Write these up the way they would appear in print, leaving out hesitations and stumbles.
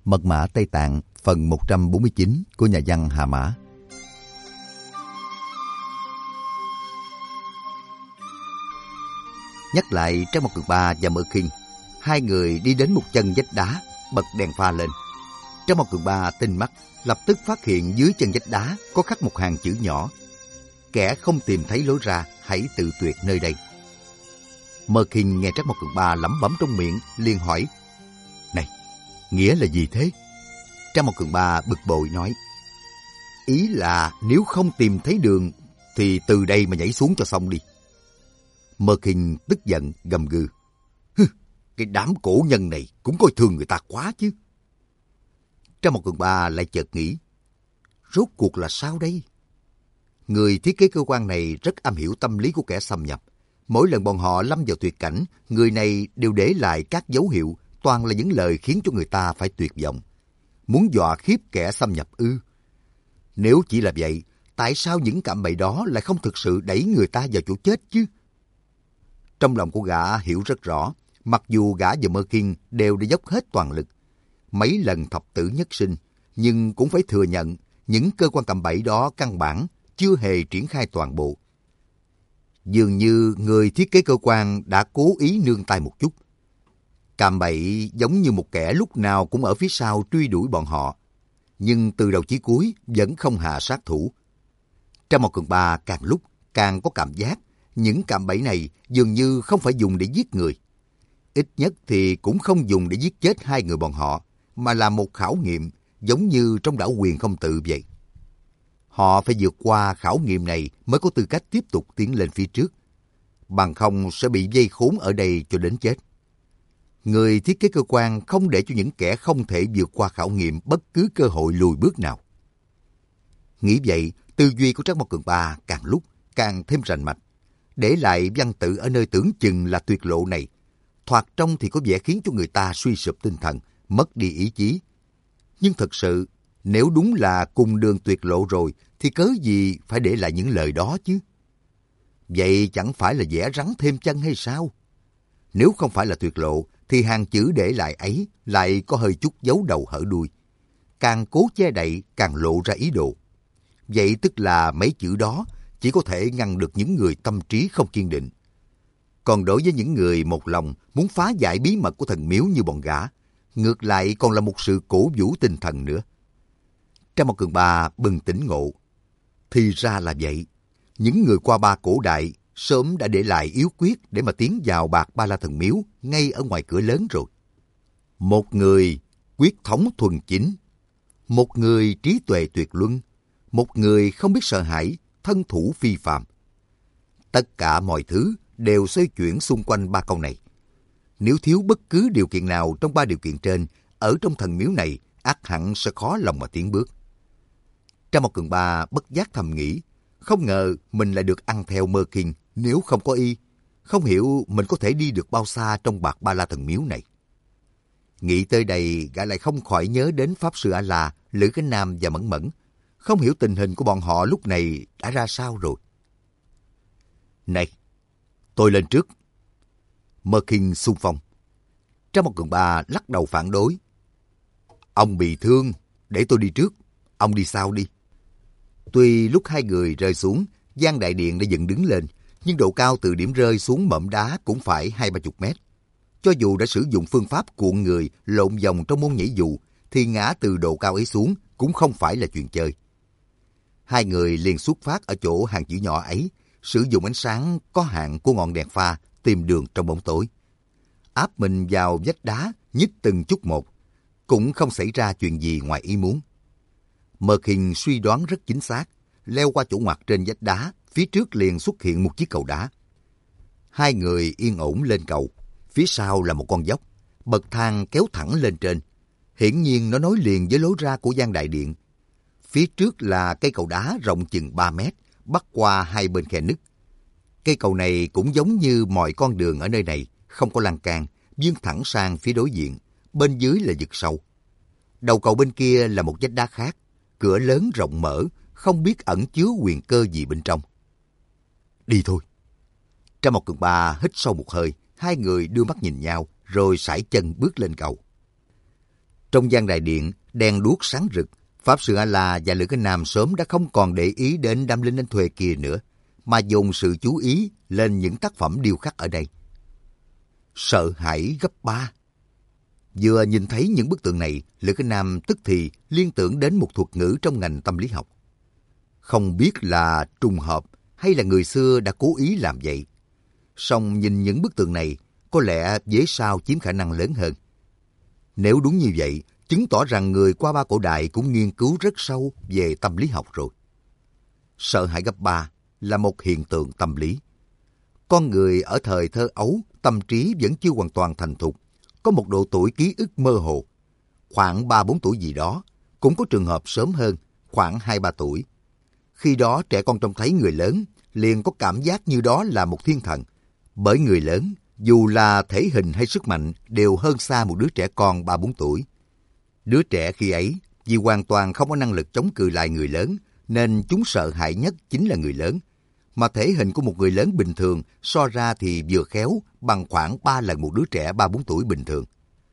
Mật mã Tây Tạng phần 149 của nhà văn Hà Mã. Nhắc lại Trang Mộc Cường Ba và Mơ Kinh, hai người đi đến một chân vách đá, bật đèn pha lên. Trang Mộc Cường Ba tinh mắt, lập tức phát hiện dưới chân vách đá có khắc một hàng chữ nhỏ: kẻ không tìm thấy lối ra, hãy tự tuyệt nơi đây. Mơ Kinh nghe Trang Mộc Cường Ba lẩm bẩm trong miệng, liền hỏi: này, nghĩa là gì thế? Trang Mộc Cường Ba bực bội nói: ý là nếu không tìm thấy đường thì từ đây mà nhảy xuống cho xong đi. Mơ Kinh tức giận gầm gừ: cái đám cổ nhân này cũng coi thường người ta quá chứ. Trang Mộc Cường Ba lại chợt nghĩ: rốt cuộc là sao đây? Người thiết kế cơ quan này rất am hiểu tâm lý của kẻ xâm nhập. Mỗi lần bọn họ lâm vào tuyệt cảnh, người này đều để lại các dấu hiệu, toàn là những lời khiến cho người ta phải tuyệt vọng. Muốn dọa khiếp kẻ xâm nhập ư? Nếu chỉ là vậy, tại sao những cạm bẫy đó lại không thực sự đẩy người ta vào chỗ chết chứ? Trong lòng của gã hiểu rất rõ, mặc dù gã và Mơ Kinh đều đã dốc hết toàn lực, mấy lần thập tử nhất sinh, nhưng cũng phải thừa nhận những cơ quan cạm bẫy đó căn bản chưa hề triển khai toàn bộ. Dường như người thiết kế cơ quan đã cố ý nương tay một chút. Cạm bẫy giống như một kẻ lúc nào cũng ở phía sau truy đuổi bọn họ, nhưng từ đầu chí cuối vẫn không hạ sát thủ. Trang Mộc Cường Ba càng lúc càng có cảm giác những cạm bẫy này dường như không phải dùng để giết người. Ít nhất thì cũng không dùng để giết chết hai người bọn họ, mà là một khảo nghiệm, giống như trong đảo Quyền Không Tự vậy. Họ phải vượt qua khảo nghiệm này mới có tư cách tiếp tục tiến lên phía trước. Bằng không sẽ bị vây khốn ở đây cho đến chết. Người thiết kế cơ quan không để cho những kẻ không thể vượt qua khảo nghiệm bất cứ cơ hội lùi bước nào. Nghĩ vậy, tư duy của Trang Mộc Cường Ba càng lúc càng thêm rành mạch. Để lại văn tự ở nơi tưởng chừng là tuyệt lộ này, thoạt trông thì có vẻ khiến cho người ta suy sụp tinh thần, mất đi ý chí. Nhưng thật sự, nếu đúng là cùng đường tuyệt lộ rồi, thì cớ gì phải để lại những lời đó chứ? Vậy chẳng phải là vẽ rắn thêm chân hay sao? Nếu không phải là tuyệt lộ, thì hàng chữ để lại ấy lại có hơi chút giấu đầu hở đuôi. Càng cố che đậy, càng lộ ra ý đồ. Vậy tức là mấy chữ đó chỉ có thể ngăn được những người tâm trí không kiên định. Còn đối với những người một lòng muốn phá giải bí mật của thần miếu như bọn gã, ngược lại còn là một sự cổ vũ tinh thần nữa. Trang Mộc Cường Ba bừng tỉnh ngộ. Thì ra là vậy. Những người qua ba cổ đại sớm đã để lại yếu quyết để mà tiến vào Bạc Ba La Thần Miếu ngay ở ngoài cửa lớn rồi. Một người quyết thống thuần chính, một người trí tuệ tuyệt luân, một người không biết sợ hãi, thân thủ phi phàm. Tất cả mọi thứ đều xoay chuyển xung quanh ba câu này. Nếu thiếu bất cứ điều kiện nào trong ba điều kiện trên, ở trong thần miếu này ắt hẳn sẽ khó lòng mà tiến bước. Trang Mộc Cường Ba bất giác thầm nghĩ, không ngờ mình lại được ăn theo Mơ Kinh, nếu không có y, không hiểu mình có thể đi được bao xa trong Bạc Ba La Thần Miếu này. Nghĩ tới đây, gã lại không khỏi nhớ đến Pháp Sư A-La, Lữ Cánh Nam và Mẫn Mẫn. Không hiểu tình hình của bọn họ lúc này đã ra sao rồi. Này, tôi lên trước. Mơ Kinh xung phong. Trang Mộc Cường Ba lắc đầu phản đối. Ông bị thương, để tôi đi trước, ông đi sau đi. Tuy lúc hai người rơi xuống, gian đại điện đã dựng đứng lên, nhưng độ cao từ điểm rơi xuống mỏm đá cũng phải 20-30 mét. Cho dù đã sử dụng phương pháp cuộn người lộn vòng trong môn nhảy dù, thì ngã từ độ cao ấy xuống cũng không phải là chuyện chơi. Hai người liền xuất phát ở chỗ hàng chữ nhỏ ấy, sử dụng ánh sáng có hạn của ngọn đèn pha tìm đường trong bóng tối. Áp mình vào vách đá, nhích từng chút một, cũng không xảy ra chuyện gì ngoài ý muốn. Mơ Kinh suy đoán rất chính xác, leo qua chỗ ngoặt trên vách đá, phía trước liền xuất hiện một chiếc cầu đá. Hai người yên ổn lên cầu, phía sau là một con dốc, bậc thang kéo thẳng lên trên. Hiển nhiên nó nối liền với lối ra của gian đại điện. Phía trước là cây cầu đá rộng chừng 3 mét, bắc qua hai bên khe nứt. Cây cầu này cũng giống như mọi con đường ở nơi này, không có lan can, vươn thẳng sang phía đối diện, bên dưới là vực sâu. Đầu cầu bên kia là một vách đá khác, cửa lớn rộng mở, không biết ẩn chứa huyền cơ gì bên trong. Đi thôi. Trang Mộc Cường Ba hít sâu một hơi, hai người đưa mắt nhìn nhau, rồi sải chân bước lên cầu. Trong gian đại điện, đèn đuốc sáng rực, Pháp Sư A-la và Lữ Cái Nam sớm đã không còn để ý đến đám lính đánh thuê kia nữa, mà dồn sự chú ý lên những tác phẩm điêu khắc ở đây. Sợ hãi gấp 3. Vừa nhìn thấy những bức tượng này, Lữ Cái Nam tức thì liên tưởng đến một thuật ngữ trong ngành tâm lý học. Không biết là trùng hợp hay là người xưa đã cố ý làm vậy. Song nhìn những bức tượng này, có lẽ vế sau chiếm khả năng lớn hơn. Nếu đúng như vậy, chứng tỏ rằng người qua ba cổ đại cũng nghiên cứu rất sâu về tâm lý học rồi. Sợ hãi gấp 3 là một hiện tượng tâm lý. Con người ở thời thơ ấu, tâm trí vẫn chưa hoàn toàn thành thục, có một độ tuổi ký ức mơ hồ. Khoảng 3-4 tuổi gì đó, cũng có trường hợp sớm hơn, khoảng 2-3 tuổi. Khi đó trẻ con trông thấy người lớn, liền có cảm giác như đó là một thiên thần. Bởi người lớn, dù là thể hình hay sức mạnh, đều hơn xa một đứa trẻ con 3-4 tuổi. Đứa trẻ khi ấy, vì hoàn toàn không có năng lực chống cự lại người lớn, nên chúng sợ hãi nhất chính là người lớn. Mà thể hình của một người lớn bình thường so ra thì vừa khéo bằng khoảng 3 lần một đứa trẻ 3-4 tuổi bình thường.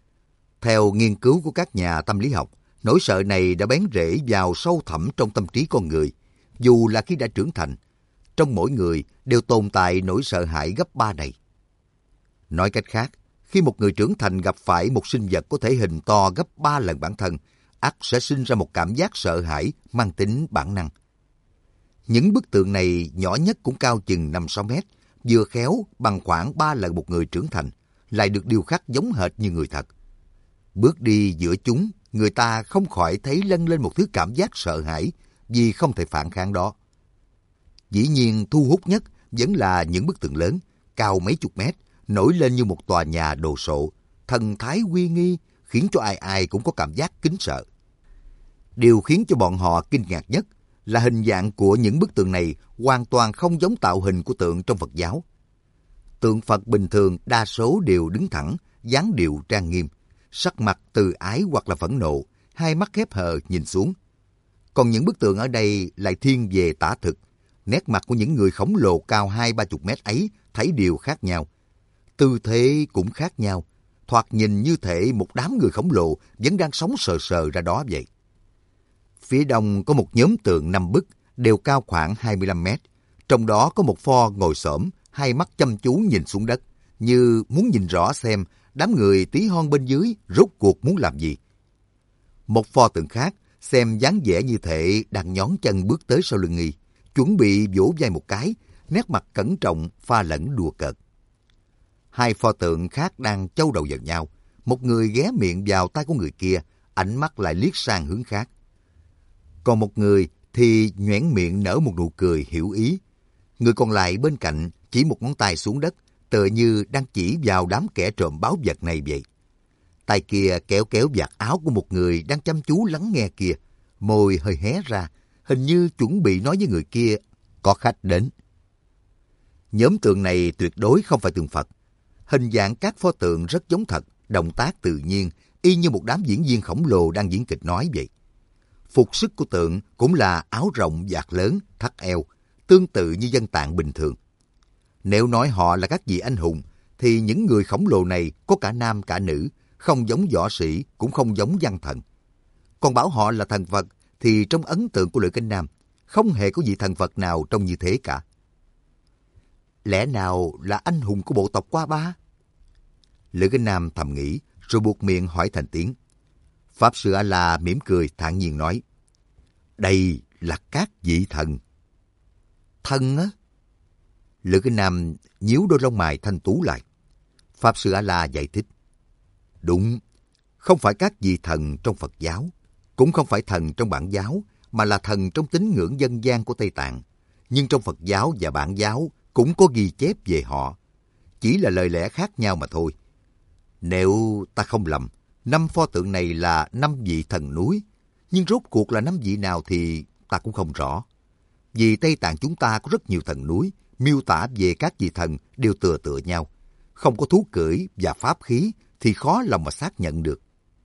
Theo nghiên cứu của các nhà tâm lý học, nỗi sợ này đã bén rễ vào sâu thẳm trong tâm trí con người, dù là khi đã trưởng thành. Trong mỗi người đều tồn tại nỗi sợ hãi gấp 3 này. Nói cách khác, khi một người trưởng thành gặp phải một sinh vật có thể hình to gấp 3 lần bản thân, ắt sẽ sinh ra một cảm giác sợ hãi mang tính bản năng. Những bức tượng này nhỏ nhất cũng cao chừng 5-6 mét, vừa khéo bằng khoảng 3 lần một người trưởng thành, lại được điêu khắc giống hệt như người thật. Bước đi giữa chúng, người ta không khỏi thấy lâng lên một thứ cảm giác sợ hãi vì không thể phản kháng đó. Dĩ nhiên thu hút nhất vẫn là những bức tượng lớn, cao mấy chục mét, nổi lên như một tòa nhà đồ sộ, thần thái uy nghi, khiến cho ai ai cũng có cảm giác kính sợ. Điều khiến cho bọn họ kinh ngạc nhất là hình dạng của những bức tượng này hoàn toàn không giống tạo hình của tượng trong Phật giáo. Tượng Phật bình thường đa số đều đứng thẳng, dáng điệu trang nghiêm, sắc mặt từ ái hoặc là phẫn nộ, hai mắt khép hờ nhìn xuống. Còn những bức tượng ở đây lại thiên về tả thực. Nét mặt của những người khổng lồ cao 20-30 mét ấy thấy đều khác nhau. Tư thế cũng khác nhau, thoạt nhìn như thể một đám người khổng lồ vẫn đang sống sờ sờ ra đó vậy. Phía đông có một nhóm tượng 5 bức, đều cao khoảng 25 mét. Trong đó có một pho ngồi xổm, hai mắt chăm chú nhìn xuống đất, như muốn nhìn rõ xem đám người tí hon bên dưới rốt cuộc muốn làm gì. Một pho tượng khác, xem dáng vẻ như thể đang nhón chân bước tới sau lưng Nghi, chuẩn bị vỗ vai một cái, nét mặt cẩn trọng pha lẫn đùa cợt. Hai pho tượng khác đang châu đầu vào nhau, một người ghé miệng vào tay của người kia, ánh mắt lại liếc sang hướng khác. Còn một người thì nhoẻn miệng nở một nụ cười hiểu ý. Người còn lại bên cạnh chỉ một ngón tay xuống đất, tựa như đang chỉ vào đám kẻ trộm báu vật này vậy. Tay kia kéo kéo vạt áo của một người đang chăm chú lắng nghe kia, môi hơi hé ra, hình như chuẩn bị nói với người kia, có khách đến. Nhóm tượng này tuyệt đối không phải tượng Phật. Hình dạng các pho tượng rất giống thật, động tác tự nhiên, y như một đám diễn viên khổng lồ đang diễn kịch nói vậy. Phục sức của tượng cũng là áo rộng vạt lớn, thắt eo, tương tự như dân tạng bình thường. Nếu nói họ là các vị anh hùng, thì những người khổng lồ này có cả nam cả nữ, không giống võ sĩ, cũng không giống văn thần. Còn bảo họ là thần Phật, thì trong ấn tượng của Lữ Kinh Nam, không hề có vị thần Phật nào trông như thế cả. Lẽ nào là anh hùng của bộ tộc Qua Ba? Lữ Kinh Nam thầm nghĩ, rồi buột miệng hỏi thành tiếng. Pháp Sư A-la mỉm cười thản nhiên nói, đây là các vị thần. Thần á? Lữ Kinh Nam nhíu đôi lông mày thanh tú lại. Pháp Sư A-la giải thích, đúng, không phải các vị thần trong Phật giáo, cũng không phải thần trong Bản giáo, mà là thần trong tín ngưỡng dân gian của Tây Tạng. Nhưng trong Phật giáo và Bản giáo cũng có ghi chép về họ, chỉ là lời lẽ khác nhau mà thôi. Nếu ta không lầm, 5 pho tượng này là 5 vị thần núi, nhưng rốt cuộc là 5 vị nào thì ta cũng không rõ. Vì Tây Tạng chúng ta có rất nhiều thần núi, miêu tả về các vị thần đều tựa tựa nhau. Không có thú cưỡi và pháp khí thì khó lòng mà xác nhận được.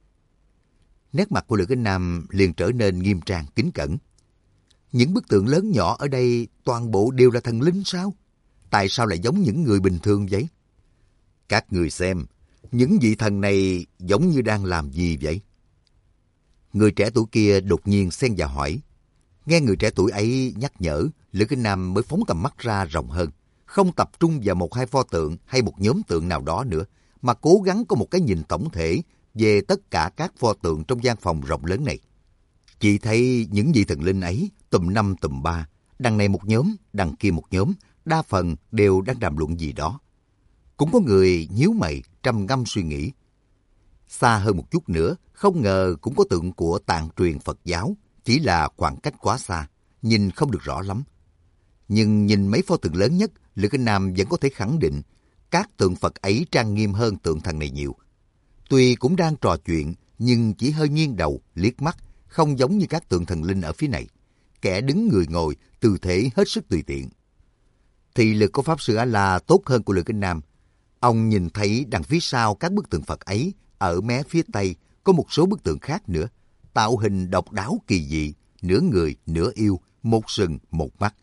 Nét mặt của Lữ Kinh Nam liền trở nên nghiêm trang kính cẩn. Những bức tượng lớn nhỏ ở đây toàn bộ đều là thần linh sao? Tại sao lại giống những người bình thường vậy? Các người xem, những vị thần này giống như đang làm gì vậy? Người trẻ tuổi kia đột nhiên xen vào hỏi. Nghe người trẻ tuổi ấy nhắc nhở, Lữ Kinh Nam mới phóng tầm mắt ra rộng hơn, không tập trung vào một hai pho tượng hay một nhóm tượng nào đó nữa, mà cố gắng có một cái nhìn tổng thể về tất cả các pho tượng trong gian phòng rộng lớn này. Chị thấy những vị thần linh ấy tùm năm tùm ba, đằng này một nhóm, đằng kia một nhóm, đa phần đều đang đàm luận gì đó. Cũng có người nhíu mày, trầm ngâm suy nghĩ. Xa hơn một chút nữa, không ngờ cũng có tượng của tạng truyền Phật giáo, chỉ là khoảng cách quá xa, nhìn không được rõ lắm. Nhưng nhìn mấy pho tượng lớn nhất, Lữ Kinh Nam vẫn có thể khẳng định các tượng Phật ấy trang nghiêm hơn tượng thần này nhiều. Tuy cũng đang trò chuyện, nhưng chỉ hơi nghiêng đầu, liếc mắt, không giống như các tượng thần linh ở phía này. Kẻ đứng người ngồi, tư thế hết sức tùy tiện. Thị lực của Pháp Sư A-la tốt hơn của Lữ Kinh Nam. Ông nhìn thấy đằng phía sau các bức tượng Phật ấy, ở mé phía Tây có một số bức tượng khác nữa, tạo hình độc đáo kỳ dị, nửa người, nửa yêu, một sừng, một mắt.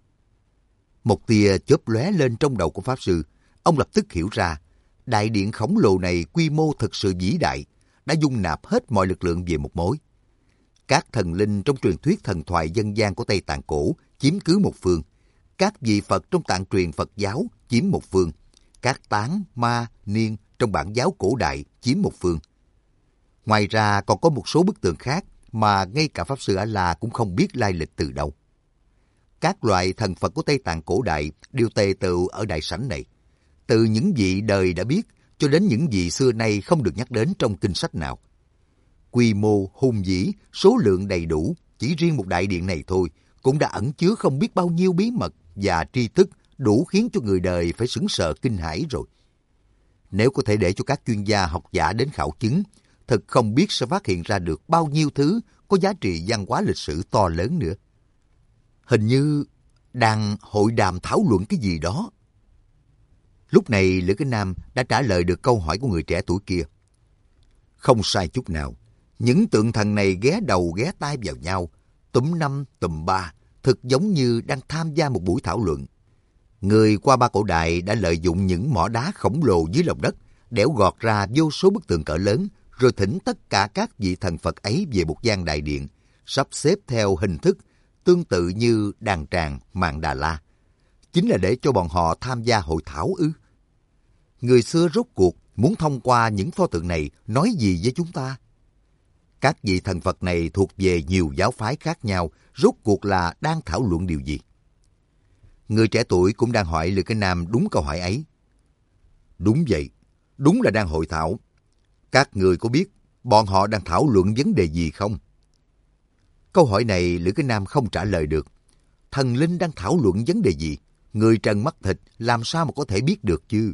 Một tia chớp lóe lên trong đầu của Pháp Sư. Ông lập tức hiểu ra, đại điện khổng lồ này quy mô thực sự vĩ đại, đã dung nạp hết mọi lực lượng về một mối. Các thần linh trong truyền thuyết thần thoại dân gian của Tây Tạng cổ chiếm cứ một phương, các vị Phật trong tạng truyền Phật giáo chiếm một phương, các tán, ma, niên trong bản giáo cổ đại chiếm một phương. Ngoài ra còn có một số bức tượng khác mà ngay cả Pháp Sư A-la cũng không biết lai lịch từ đâu. Các loại thần Phật của Tây Tạng cổ đại đều tề tựu ở đại sảnh này, từ những vị đời đã biết cho đến những vị xưa nay không được nhắc đến trong kinh sách nào. Quy mô hùng vĩ, số lượng đầy đủ, chỉ riêng một đại điện này thôi cũng đã ẩn chứa không biết bao nhiêu bí mật và tri thức đủ khiến cho người đời phải sững sờ kinh hãi rồi. Nếu có thể để cho các chuyên gia học giả đến khảo chứng, thật không biết sẽ phát hiện ra được bao nhiêu thứ có giá trị văn hóa lịch sử to lớn nữa. Hình như đang hội đàm thảo luận cái gì đó. Lúc này Lữ Kinh Nam đã trả lời được câu hỏi của người trẻ tuổi kia. Không sai chút nào. Những tượng thần này ghé đầu ghé tai vào nhau, túm năm tùm ba, thực giống như đang tham gia một buổi thảo luận. Người qua ba cổ đại đã lợi dụng những mỏ đá khổng lồ dưới lòng đất, đẽo gọt ra vô số bức tượng cỡ lớn, rồi thỉnh tất cả các vị thần Phật ấy về một gian đại điện, sắp xếp theo hình thức tương tự như đàn tràng Mạn Đà La. Chính là để cho bọn họ tham gia hội thảo ư? Người xưa rốt cuộc muốn thông qua những pho tượng này nói gì với chúng ta? Các vị thần Phật này thuộc về nhiều giáo phái khác nhau, rốt cuộc là đang thảo luận điều gì? Người trẻ tuổi cũng đang hỏi Lữ Kinh Nam đúng câu hỏi ấy. Đúng vậy, đúng là đang hội thảo. Các người có biết bọn họ đang thảo luận vấn đề gì không? Câu hỏi này Lữ Kinh Nam không trả lời được. Thần linh đang thảo luận vấn đề gì? Người trần mắt thịt làm sao mà có thể biết được chứ?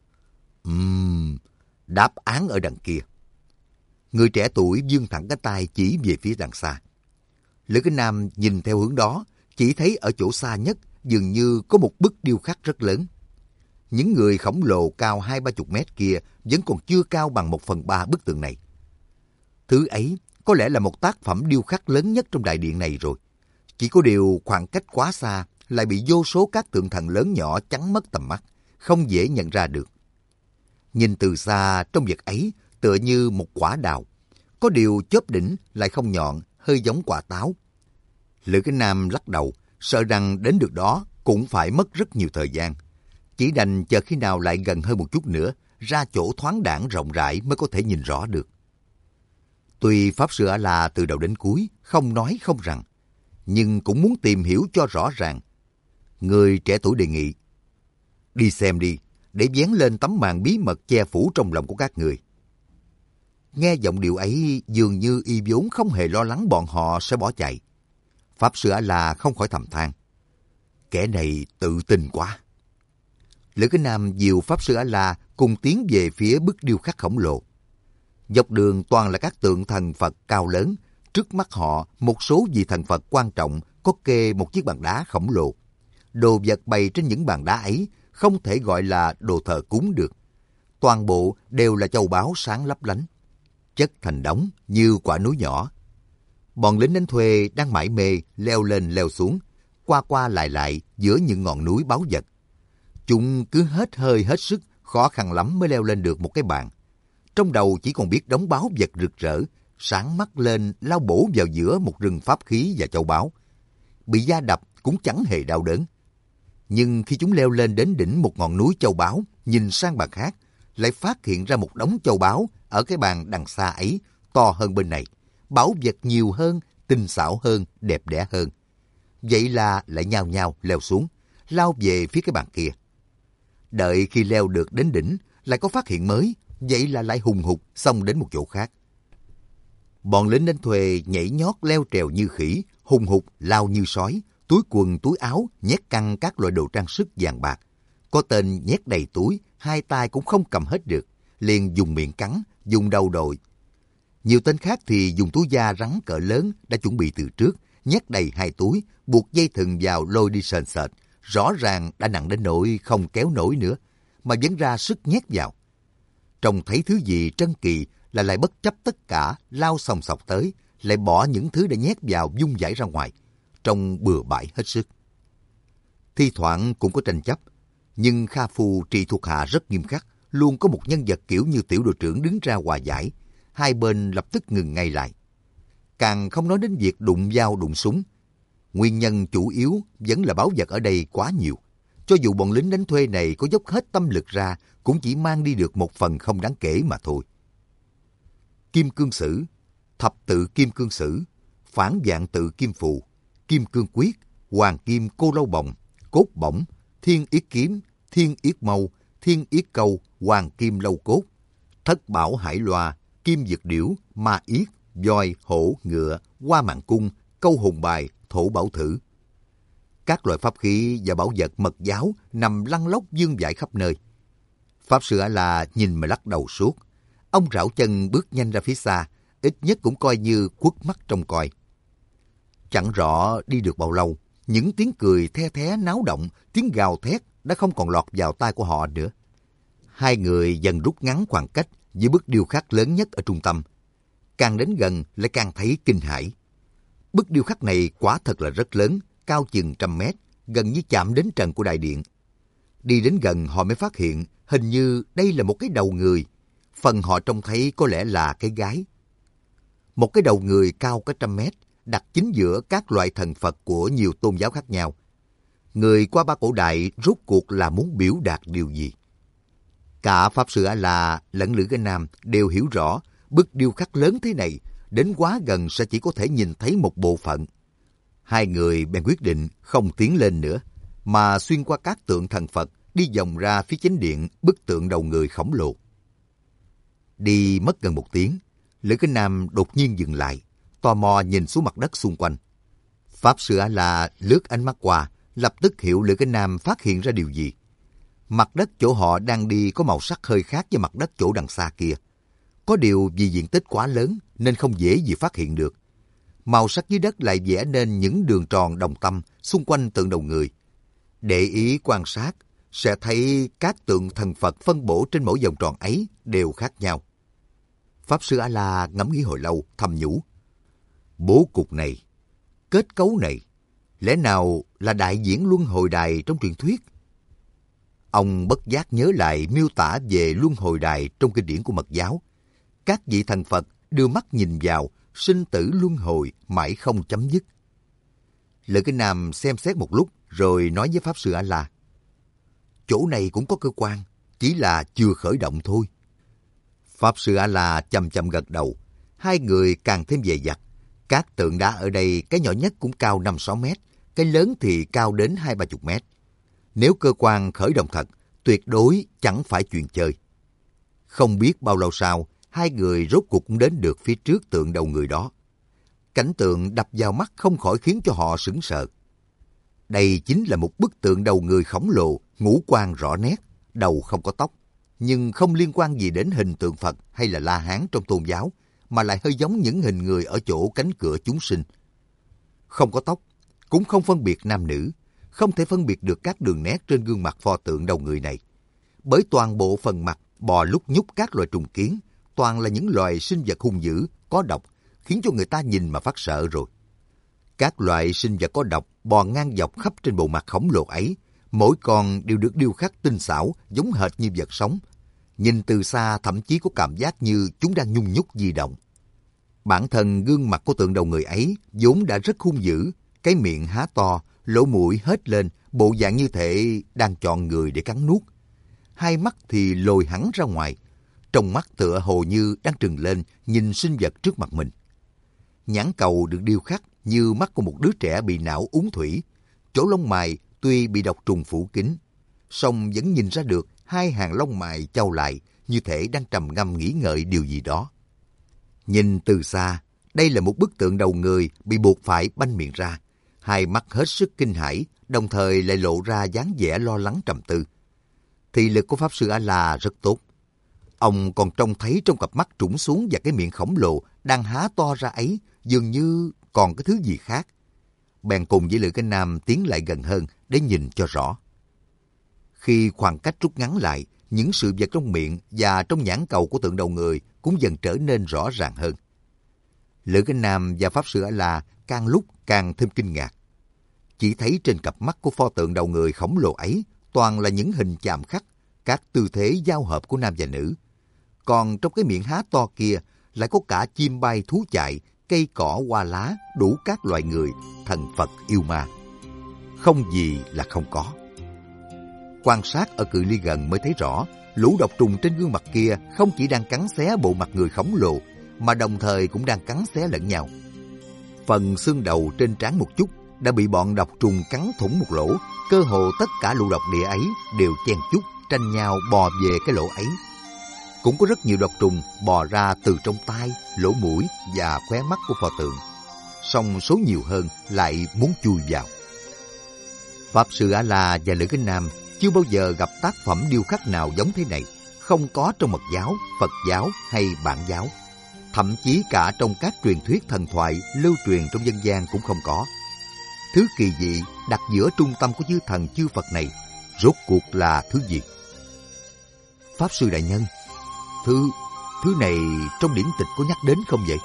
Đáp án ở đằng kia. Người trẻ tuổi vươn thẳng cái tay chỉ về phía đằng xa. Lữ Kinh Nam nhìn theo hướng đó, chỉ thấy ở chỗ xa nhất dường như có một bức điêu khắc rất lớn. Những người khổng lồ cao 20-30 mét kia vẫn còn chưa cao bằng 1/3 bức tượng này. Thứ ấy có lẽ là một tác phẩm điêu khắc lớn nhất trong đại điện này rồi. Chỉ có điều khoảng cách quá xa lại bị vô số các tượng thần lớn nhỏ chắn mất tầm mắt, không dễ nhận ra được. Nhìn từ xa trong vật ấy tựa như một quả đào, có điều chóp đỉnh lại không nhọn, hơi giống quả táo. Lữ Kinh Nam lắc đầu, sợ rằng đến được đó cũng phải mất rất nhiều thời gian. Chỉ đành chờ khi nào lại gần hơn một chút nữa, ra chỗ thoáng đãng rộng rãi mới có thể nhìn rõ được. Tuy Pháp Sư A-la từ đầu đến cuối không nói không rằng, nhưng cũng muốn tìm hiểu cho rõ ràng. Người trẻ tuổi đề nghị, đi xem đi, để vén lên tấm màn bí mật che phủ trong lòng của các người. Nghe giọng điệu ấy dường như y vốn không hề lo lắng bọn họ sẽ bỏ chạy. Pháp Sư A-la không khỏi thầm than, kẻ này tự tin quá. Lữ Kinh Nam dìu Pháp Sư A-la cùng tiến về phía bức điêu khắc khổng lồ. Dọc đường toàn là các tượng thần Phật cao lớn. Trước mắt họ, một số vị thần Phật quan trọng có kê một chiếc bàn đá khổng lồ. Đồ vật bày trên những bàn đá ấy không thể gọi là đồ thờ cúng được. Toàn bộ đều là châu báu sáng lấp lánh, chất thành đống như quả núi nhỏ. Bọn lính đánh thuê đang mải mê leo lên leo xuống, qua qua lại lại giữa những ngọn núi báu vật. Chúng cứ hết hơi hết sức, khó khăn lắm mới leo lên được một cái bàn. Trong đầu chỉ còn biết đống báu vật rực rỡ, sáng mắt lên lao bổ vào giữa một rừng pháp khí và châu báu. Bị da đập cũng chẳng hề đau đớn. Nhưng khi chúng leo lên đến đỉnh một ngọn núi châu báu, nhìn sang bàn khác, lại phát hiện ra một đống châu báu ở cái bàn đằng xa ấy, to hơn bên này, báu vật nhiều hơn, tinh xảo hơn, đẹp đẽ hơn. Vậy là lại nhao nhao leo xuống, lao về phía cái bàn kia. Đợi khi leo được đến đỉnh, lại có phát hiện mới, vậy là lại hùng hục xông đến một chỗ khác. Bọn lính đánh thuê nhảy nhót leo trèo như khỉ, hùng hục lao như sói, túi quần túi áo nhét căng các loại đồ trang sức vàng bạc. Có tên nhét đầy túi, hai tay cũng không cầm hết được, liền dùng miệng cắn, dùng đầu đội. Nhiều tên khác thì dùng túi da rắn cỡ lớn đã chuẩn bị từ trước, nhét đầy hai túi, buộc dây thừng vào lôi đi sền sệt. Rõ ràng đã nặng đến nỗi không kéo nổi nữa, mà vẫn ra sức nhét vào. Trông thấy thứ gì trân kỳ là lại bất chấp tất cả, lao sòng sọc tới, lại bỏ những thứ đã nhét vào vung vãi ra ngoài, trông bừa bãi hết sức. Thi thoảng cũng có tranh chấp, nhưng Kha Phu trị thuộc hạ rất nghiêm khắc, luôn có một nhân vật kiểu như tiểu đội trưởng đứng ra hòa giải, hai bên lập tức ngừng ngay lại. Càng không nói đến việc đụng dao đụng súng. Nguyên nhân chủ yếu vẫn là báu vật ở đây quá nhiều. Cho dù bọn lính đánh thuê này có dốc hết tâm lực ra, cũng chỉ mang đi được một phần không đáng kể mà thôi. Kim cương sử, thập tự kim cương sử, phản vạn tự kim phù, kim cương quyết, hoàng kim cô lâu bồng, cốt bổng, thiên yết kiếm, thiên yết mâu, thiên yết câu, hoàng kim lâu cốt, thất bảo hải loa, kim dược điểu, ma yết, voi, hổ, ngựa, hoa mạng cung, câu hồn bài, thổ bảo thử. Các loại pháp khí và bảo vật mật giáo nằm lăn lóc vương vãi khắp nơi. Pháp sư A-la nhìn mà lắc đầu suốt. Ông rảo chân bước nhanh ra phía xa, ít nhất cũng coi như khuất mắt trông coi. Chẳng rõ đi được bao lâu, những tiếng cười the thé náo động, tiếng gào thét đã không còn lọt vào tai của họ nữa. Hai người dần rút ngắn khoảng cách với bức điêu khắc lớn nhất ở trung tâm. Càng đến gần lại càng thấy kinh hãi. Bức điêu khắc này quả thật là rất lớn, cao chừng 100 mét, gần như chạm đến trần của đại điện. Đi đến gần họ mới phát hiện hình như đây là một cái đầu người. Phần họ trông thấy có lẽ là cái gái. Một cái đầu người cao cả 100 mét, đặt chính giữa các loại thần Phật của nhiều tôn giáo khác nhau. Người qua ba cổ đại rốt cuộc là muốn biểu đạt điều gì? Cả Pháp Sư A-la lẫn Lữ Cái Nam đều hiểu rõ bức điêu khắc lớn thế này, đến quá gần sẽ chỉ có thể nhìn thấy một bộ phận. Hai người bèn quyết định không tiến lên nữa, mà xuyên qua các tượng thần Phật, đi vòng ra phía chính điện bức tượng đầu người khổng lồ. Đi mất gần 1 tiếng, Lữ Cái Nam đột nhiên dừng lại, tò mò nhìn xuống mặt đất xung quanh. Pháp Sư A-la lướt ánh mắt qua, lập tức hiểu Lữ Cái Nam phát hiện ra điều gì. Mặt đất chỗ họ đang đi có màu sắc hơi khác với mặt đất chỗ đằng xa kia. Có điều vì diện tích quá lớn nên không dễ gì phát hiện được. Màu sắc dưới đất lại vẽ nên những đường tròn đồng tâm xung quanh tượng đầu người. Để ý quan sát, sẽ thấy các tượng thần Phật phân bổ trên mỗi vòng tròn ấy đều khác nhau. Pháp Sư A-la ngẫm nghĩ hồi lâu, thầm nhủ. Bố cục này, kết cấu này, lẽ nào là đại diễn luân hồi đài trong truyền thuyết? Ông bất giác nhớ lại miêu tả về luân hồi đài trong kinh điển của Mật giáo. Các vị thần Phật đưa mắt nhìn vào, sinh tử luân hồi mãi không chấm dứt. Lữ Cái Nam xem xét một lúc rồi nói với Pháp Sư A-la. Chỗ này cũng có cơ quan, chỉ là chưa khởi động thôi. Pháp Sư A-la chậm chậm gật đầu. Hai người càng thêm dè dặt. Các tượng đá ở đây cái nhỏ nhất cũng cao 5-6 mét, cái lớn thì cao đến 20-30 mét. Nếu cơ quan khởi động thật, tuyệt đối chẳng phải chuyện chơi. Không biết bao lâu sau, hai người rốt cuộc cũng đến được phía trước tượng đầu người đó. Cảnh tượng đập vào mắt không khỏi khiến cho họ sững sờ. Đây chính là một bức tượng đầu người khổng lồ, ngũ quan rõ nét, đầu không có tóc, nhưng không liên quan gì đến hình tượng Phật hay là La Hán trong tôn giáo, mà lại hơi giống những hình người ở chỗ cánh cửa chúng sinh. Không có tóc, cũng không phân biệt nam nữ, không thể phân biệt được các đường nét trên gương mặt pho tượng đầu người này. Bởi toàn bộ phần mặt bò lúc nhúc các loài trùng kiến, toàn là những loài sinh vật hung dữ, có độc, khiến cho người ta nhìn mà phát sợ rồi. Các loại sinh vật có độc bò ngang dọc khắp trên bộ mặt khổng lồ ấy, mỗi con đều được điêu khắc tinh xảo, giống hệt như vật sống. Nhìn từ xa thậm chí có cảm giác như chúng đang nhung nhúc di động. Bản thân gương mặt của tượng đầu người ấy vốn đã rất hung dữ, cái miệng há to, lỗ mũi hết lên, bộ dạng như thể đang chọn người để cắn nuốt. Hai mắt thì lồi hẳn ra ngoài, trong mắt tựa hồ như đang trừng lên nhìn sinh vật trước mặt mình. Nhãn cầu được điêu khắc như mắt của một đứa trẻ bị não uống thủy. Chỗ lông mày tuy bị độc trùng phủ kín, song vẫn nhìn ra được hai hàng lông mày chau lại như thể đang trầm ngâm nghĩ ngợi điều gì đó. Nhìn từ xa, đây là một bức tượng đầu người bị buộc phải banh miệng ra, hai mắt hết sức kinh hãi, đồng thời lại lộ ra dáng vẻ lo lắng trầm tư. Thị lực của Pháp Sư A-la rất tốt. Ông còn trông thấy trong cặp mắt trũng xuống và cái miệng khổng lồ đang há to ra ấy dường như còn cái thứ gì khác. Bèn cùng với Lữ Cái Nam tiến lại gần hơn để nhìn cho rõ. Khi khoảng cách rút ngắn lại, những sự vật trong miệng và trong nhãn cầu của tượng đầu người cũng dần trở nên rõ ràng hơn. Lữ Cái Nam và Pháp Sư A-la càng lúc càng thêm kinh ngạc. Chỉ thấy trên cặp mắt của pho tượng đầu người khổng lồ ấy toàn là những hình chạm khắc, các tư thế giao hợp của nam và nữ. Còn trong cái miệng há to kia lại có cả chim bay thú chạy, cây cỏ hoa lá, đủ các loại người, thần Phật yêu ma. Không gì là không có. Quan sát ở cự ly gần mới thấy rõ, lũ độc trùng trên gương mặt kia không chỉ đang cắn xé bộ mặt người khổng lồ, mà đồng thời cũng đang cắn xé lẫn nhau. Phần xương đầu trên trán một chút đã bị bọn độc trùng cắn thủng một lỗ, cơ hồ tất cả lũ độc địa ấy đều chen chúc, tranh nhau bò về cái lỗ ấy. Cũng có rất nhiều độc trùng bò ra từ trong tai, lỗ mũi và khóe mắt của pho tượng. Song số nhiều hơn lại muốn chui vào. Pháp Sư A-la và Lữ Cái Nam chưa bao giờ gặp tác phẩm điêu khắc nào giống thế này, không có trong Mật giáo, Phật giáo hay Bản giáo. Thậm chí cả trong các truyền thuyết thần thoại lưu truyền trong dân gian cũng không có. Thứ kỳ dị đặt giữa trung tâm của chư thần chư Phật này rốt cuộc là thứ gì? Pháp Sư đại nhân, thứ này trong điển tịch có nhắc đến không vậy?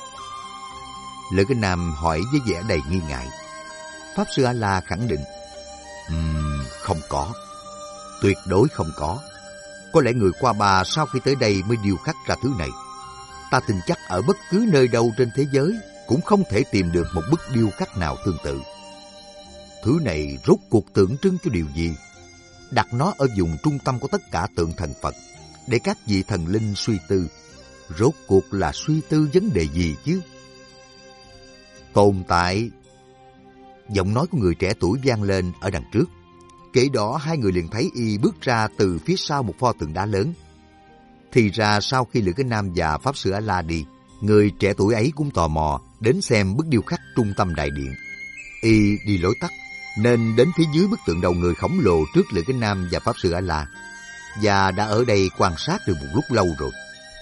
Lữ Cái Nam hỏi với vẻ đầy nghi ngại. Pháp Sư A-la khẳng định, không có, tuyệt đối không có. Có lẽ người Qua Ba sau khi tới đây mới điêu khắc ra thứ này. Ta tin chắc ở bất cứ nơi đâu trên thế giới cũng không thể tìm được một bức điêu khắc nào tương tự. Thứ này rốt cuộc tượng trưng cho điều gì? Đặt nó ở vùng trung tâm của tất cả tượng thần Phật, để các vị thần linh suy tư. Rốt cuộc là suy tư vấn đề gì chứ? Tồn tại. Giọng nói của người trẻ tuổi vang lên ở đằng trước. Kể đó hai người liền thấy y bước ra từ phía sau một pho tượng đá lớn. Thì ra sau khi Lữ Cái Nam và Pháp Sư A-la đi, người trẻ tuổi ấy cũng tò mò đến xem bức điêu khắc trung tâm đại điện. Y đi lối tắt nên đến phía dưới bức tượng đầu người khổng lồ trước Lữ Cái Nam và Pháp Sư A-la, và đã ở đây quan sát được một lúc lâu rồi.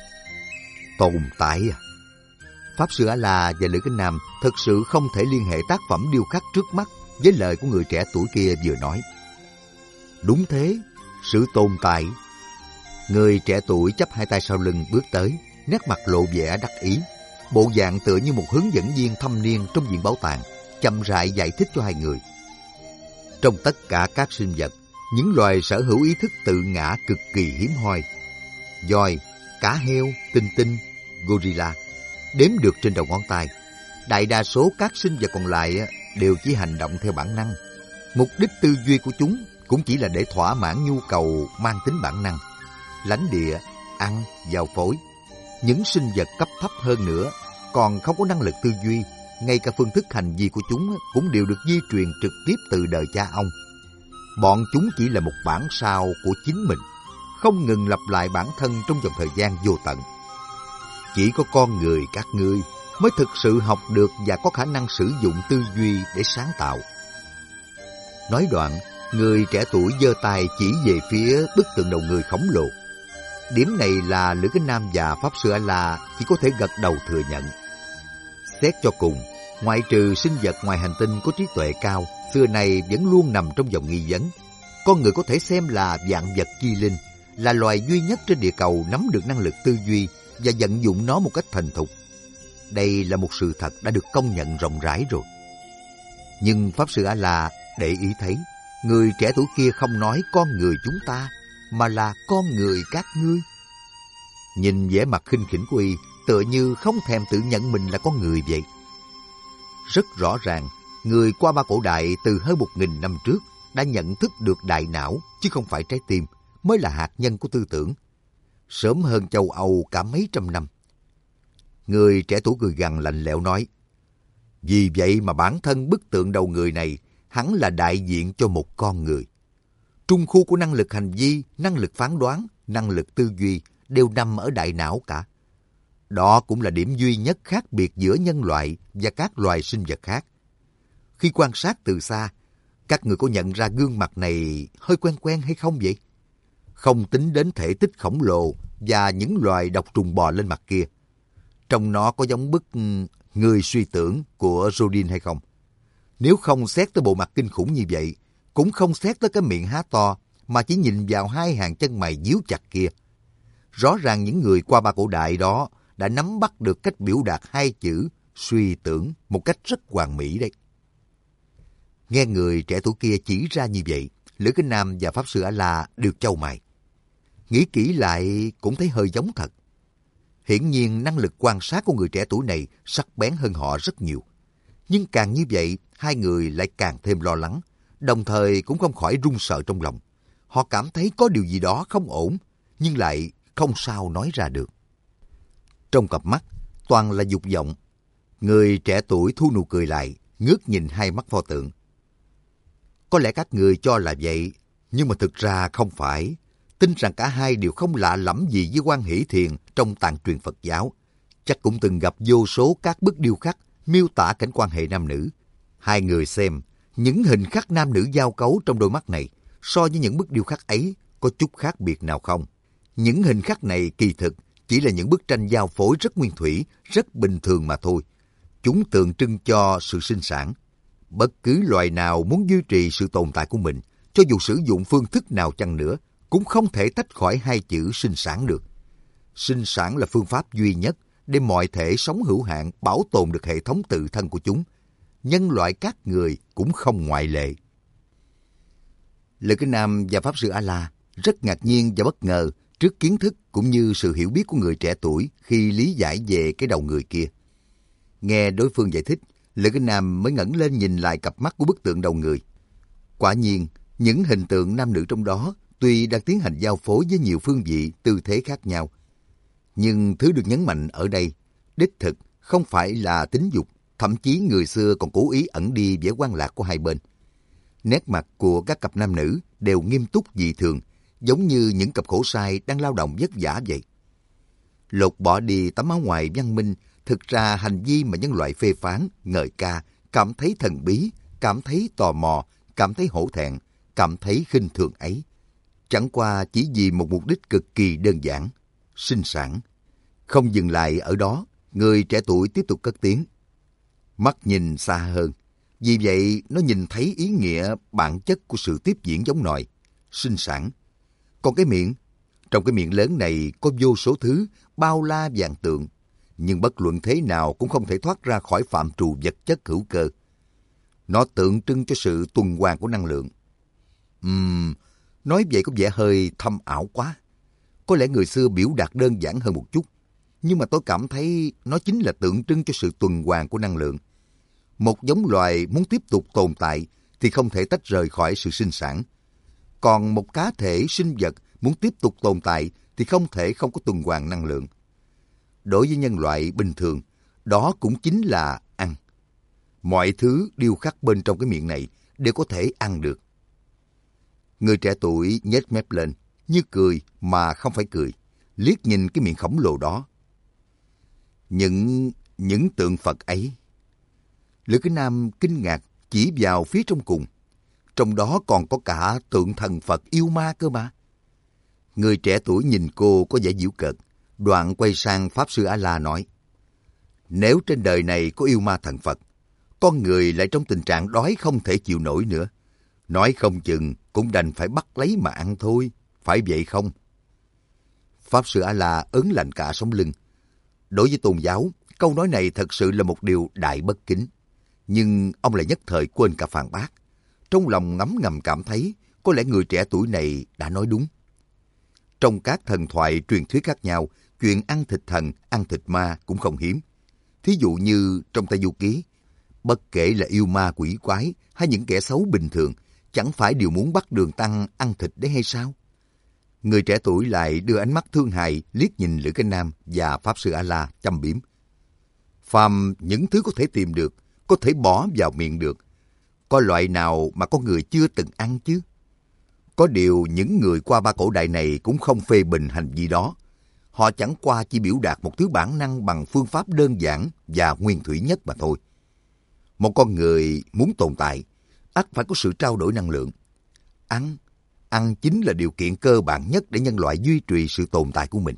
Tồn tại à? Pháp Sư A-la và Lữ Cái Nam thực sự không thể liên hệ tác phẩm điêu khắc trước mắt với lời của người trẻ tuổi kia vừa nói. Đúng thế, sự tồn tại. Người trẻ tuổi chắp hai tay sau lưng bước tới, nét mặt lộ vẻ đắc ý, bộ dạng tựa như một hướng dẫn viên thâm niên trong viện bảo tàng, chậm rãi giải thích cho hai người. Trong tất cả các sinh vật, những loài sở hữu ý thức tự ngã cực kỳ hiếm hoi, voi, cá heo, tinh tinh, gorilla, đếm được trên đầu ngón tay. Đại đa số các sinh vật còn lại đều chỉ hành động theo bản năng. Mục đích tư duy của chúng cũng chỉ là để thỏa mãn nhu cầu mang tính bản năng. Lãnh địa, ăn, giao phối. Những sinh vật cấp thấp hơn nữa còn không có năng lực tư duy. Ngay cả phương thức hành vi của chúng cũng đều được di truyền trực tiếp từ đời cha ông. Bọn chúng chỉ là một bản sao của chính mình, không ngừng lặp lại bản thân trong vòng thời gian vô tận. Chỉ có con người các ngươi mới thực sự học được và có khả năng sử dụng tư duy để sáng tạo. Nói đoạn, người trẻ tuổi giơ tay chỉ về phía bức tượng đầu người khổng lồ. Điểm này là Lữ Cái Nam và Pháp Sư A-la chỉ có thể gật đầu thừa nhận. Xét cho cùng, ngoại trừ sinh vật ngoài hành tinh có trí tuệ cao, xưa nay vẫn luôn nằm trong vòng nghi vấn. Con người có thể xem là vạn vật chi linh, là loài duy nhất trên địa cầu nắm được năng lực tư duy và vận dụng nó một cách thành thục. Đây là một sự thật đã được công nhận rộng rãi rồi. Nhưng Pháp Sư A-la để ý thấy, người trẻ tuổi kia không nói con người chúng ta, mà là con người các ngươi. Nhìn vẻ mặt khinh khỉnh của y, tựa như không thèm tự nhận mình là con người vậy. Rất rõ ràng, người qua ba cổ đại từ hơn 1.000 năm trước đã nhận thức được đại não chứ không phải trái tim mới là hạt nhân của tư tưởng. Sớm hơn châu Âu cả mấy trăm năm. Người trẻ tuổi cười gằn lạnh lẽo nói, vì vậy mà bản thân bức tượng đầu người này hẳn là đại diện cho một con người. Trung khu của năng lực hành vi, năng lực phán đoán, năng lực tư duy đều nằm ở đại não cả. Đó cũng là điểm duy nhất khác biệt giữa nhân loại và các loài sinh vật khác. Khi quan sát từ xa, các người có nhận ra gương mặt này hơi quen quen hay không vậy? Không tính đến thể tích khổng lồ và những loài độc trùng bò lên mặt kia. Trong nó có giống bức người suy tưởng của Rodin hay không? Nếu không xét tới bộ mặt kinh khủng như vậy, cũng không xét tới cái miệng há to, mà chỉ nhìn vào hai hàng chân mày díu chặt kia. Rõ ràng những người qua ba cổ đại đó đã nắm bắt được cách biểu đạt hai chữ suy tưởng một cách rất hoàn mỹ đấy. Nghe người trẻ tuổi kia chỉ ra như vậy, Lữ Kính Nam và Pháp Sư A-la đều chau mày. Nghĩ kỹ lại cũng thấy hơi giống thật. Hiển nhiên năng lực quan sát của người trẻ tuổi này sắc bén hơn họ rất nhiều. Nhưng càng như vậy, hai người lại càng thêm lo lắng, đồng thời cũng không khỏi run sợ trong lòng. Họ cảm thấy có điều gì đó không ổn, nhưng lại không sao nói ra được. Trong cặp mắt, toàn là dục vọng. Người trẻ tuổi thu nụ cười lại, ngước nhìn hai mắt pho tượng. Có lẽ các người cho là vậy, nhưng mà thực ra không phải. Tin rằng cả hai đều không lạ lẫm gì với Quan Hỷ Thiền trong tạng truyền Phật giáo. Chắc cũng từng gặp vô số các bức điêu khắc miêu tả cảnh quan hệ nam nữ. Hai người xem, những hình khắc nam nữ giao cấu trong đôi mắt này so với những bức điêu khắc ấy có chút khác biệt nào không? Những hình khắc này kỳ thực chỉ là những bức tranh giao phối rất nguyên thủy, rất bình thường mà thôi. Chúng tượng trưng cho sự sinh sản. Bất cứ loài nào muốn duy trì sự tồn tại của mình, cho dù sử dụng phương thức nào chăng nữa, cũng không thể tách khỏi hai chữ sinh sản được. Sinh sản là phương pháp duy nhất để mọi thể sống hữu hạn bảo tồn được hệ thống tự thân của chúng. Nhân loại các người cũng không ngoại lệ. Lữ Kính Nam và Pháp Sư A-la rất ngạc nhiên và bất ngờ trước kiến thức cũng như sự hiểu biết của người trẻ tuổi khi lý giải về cái đầu người kia. Nghe đối phương giải thích, Lữ Kính Nam mới ngẩng lên nhìn lại cặp mắt của bức tượng đầu người. Quả nhiên, những hình tượng nam nữ trong đó tuy đang tiến hành giao phối với nhiều phương vị, tư thế khác nhau. Nhưng thứ được nhấn mạnh ở đây, đích thực không phải là tính dục, thậm chí người xưa còn cố ý ẩn đi vẻ quan lạc của hai bên. Nét mặt của các cặp nam nữ đều nghiêm túc dị thường, giống như những cặp khổ sai đang lao động vất vả vậy. Lột bỏ đi tấm áo ngoài văn minh, thực ra hành vi mà nhân loại phê phán, ngợi ca, cảm thấy thần bí, cảm thấy tò mò, cảm thấy hổ thẹn, cảm thấy khinh thường ấy. Chẳng qua chỉ vì một mục đích cực kỳ đơn giản, sinh sản. Không dừng lại ở đó, người trẻ tuổi tiếp tục cất tiếng. Mắt nhìn xa hơn, vì vậy nó nhìn thấy ý nghĩa bản chất của sự tiếp diễn giống nòi, sinh sản. Còn cái miệng, trong cái miệng lớn này có vô số thứ, bao la vạn tượng, nhưng bất luận thế nào cũng không thể thoát ra khỏi phạm trù vật chất hữu cơ. Nó tượng trưng cho sự tuần hoàn của năng lượng. Nói vậy có vẻ hơi thâm ảo quá. Có lẽ người xưa biểu đạt đơn giản hơn một chút, nhưng mà tôi cảm thấy nó chính là tượng trưng cho sự tuần hoàn của năng lượng. Một giống loài muốn tiếp tục tồn tại thì không thể tách rời khỏi sự sinh sản. Còn một cá thể sinh vật muốn tiếp tục tồn tại thì không thể không có tuần hoàn năng lượng. Đối với nhân loại bình thường, đó cũng chính là ăn. Mọi thứ điêu khắc bên trong cái miệng này đều có thể ăn được. Người trẻ tuổi nhếch mép lên, như cười mà không phải cười, liếc nhìn cái miệng khổng lồ đó. Những tượng Phật ấy. Lữ Kính Nam kinh ngạc chỉ vào phía trong cùng. Trong đó còn có cả tượng thần Phật yêu ma cơ mà. Người trẻ tuổi nhìn cô có vẻ giễu cợt, đoạn quay sang Pháp Sư A-la nói: Nếu trên đời này có yêu ma thần Phật, con người lại trong tình trạng đói không thể chịu nổi nữa. Nói không chừng cũng đành phải bắt lấy mà ăn thôi, phải vậy không? Pháp Sư A-la ớn lạnh cả sống lưng. Đối với tôn giáo, câu nói này thật sự là một điều đại bất kính. Nhưng ông lại nhất thời quên cả phản bác. Trong lòng ngấm ngầm cảm thấy có lẽ người trẻ tuổi này đã nói đúng. Trong các thần thoại truyền thuyết khác nhau, chuyện ăn thịt thần, ăn thịt ma cũng không hiếm. Thí dụ như trong Tây Du Ký, bất kể là yêu ma quỷ quái hay những kẻ xấu bình thường, chẳng phải đều muốn bắt Đường Tăng ăn thịt đấy hay sao? Người trẻ tuổi lại đưa ánh mắt thương hại liếc nhìn Lữ Cái Nam và Pháp Sư A-la châm biếm. Phàm những thứ có thể tìm được, có thể bỏ vào miệng được. Có loại nào mà con người chưa từng ăn chứ? Có điều những người qua ba cổ đại này cũng không phê bình hành vi đó. Họ chẳng qua chỉ biểu đạt một thứ bản năng bằng phương pháp đơn giản và nguyên thủy nhất mà thôi. Một con người muốn tồn tại, ắt phải có sự trao đổi năng lượng. Ăn chính là điều kiện cơ bản nhất để nhân loại duy trì sự tồn tại của mình.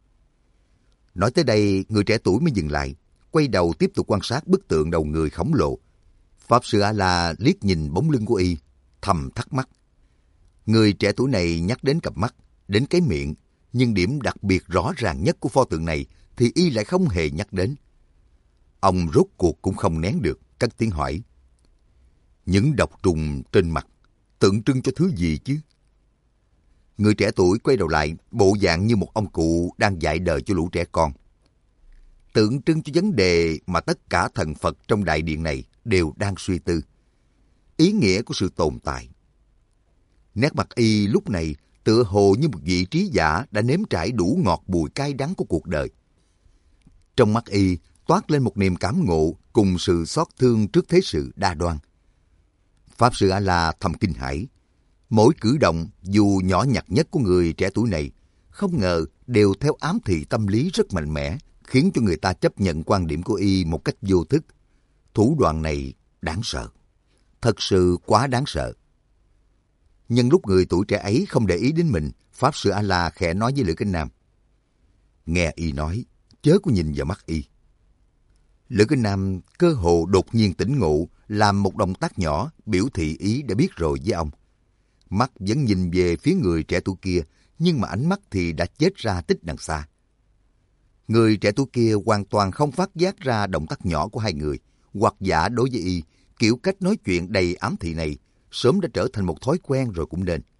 Nói tới đây, người trẻ tuổi mới dừng lại, quay đầu tiếp tục quan sát bức tượng đầu người khổng lồ. Pháp Sư A-la liếc nhìn bóng lưng của y, thầm thắc mắc. Người trẻ tuổi này nhắc đến cặp mắt, đến cái miệng, nhưng điểm đặc biệt rõ ràng nhất của pho tượng này thì y lại không hề nhắc đến. Ông rốt cuộc cũng không nén được, cất tiếng hỏi. Những độc trùng trên mặt tượng trưng cho thứ gì chứ? Người trẻ tuổi quay đầu lại, bộ dạng như một ông cụ đang dạy đời cho lũ trẻ con. Tượng trưng cho vấn đề mà tất cả thần Phật trong đại điện này đều đang suy tư. Ý nghĩa của sự tồn tại. Nét mặt y lúc này tựa hồ như một vị trí giả đã nếm trải đủ ngọt bùi cay đắng của cuộc đời. Trong mắt y toát lên một niềm cảm ngộ cùng sự xót thương trước thế sự đa đoan. Pháp Sư A-la thầm kinh hãi. Mỗi cử động dù nhỏ nhặt nhất của người trẻ tuổi này không ngờ đều theo ám thị tâm lý rất mạnh mẽ, khiến cho người ta chấp nhận quan điểm của y một cách vô thức. Thủ đoạn này đáng sợ. Thật sự quá đáng sợ. Nhân lúc người tuổi trẻ ấy không để ý đến mình, Pháp Sư A-la khẽ nói với Lữ Cái Nam. Nghe y nói, chớ có nhìn vào mắt y. Lữ Cái Nam cơ hồ đột nhiên tỉnh ngộ, làm một động tác nhỏ biểu thị ý đã biết rồi với ông. Mắt vẫn nhìn về phía người trẻ tuổi kia, nhưng mà ánh mắt thì đã chết ra tích đằng xa. Người trẻ tuổi kia hoàn toàn không phát giác ra động tác nhỏ của hai người, hoặc giả đối với y, kiểu cách nói chuyện đầy ám thị này sớm đã trở thành một thói quen rồi cũng nên.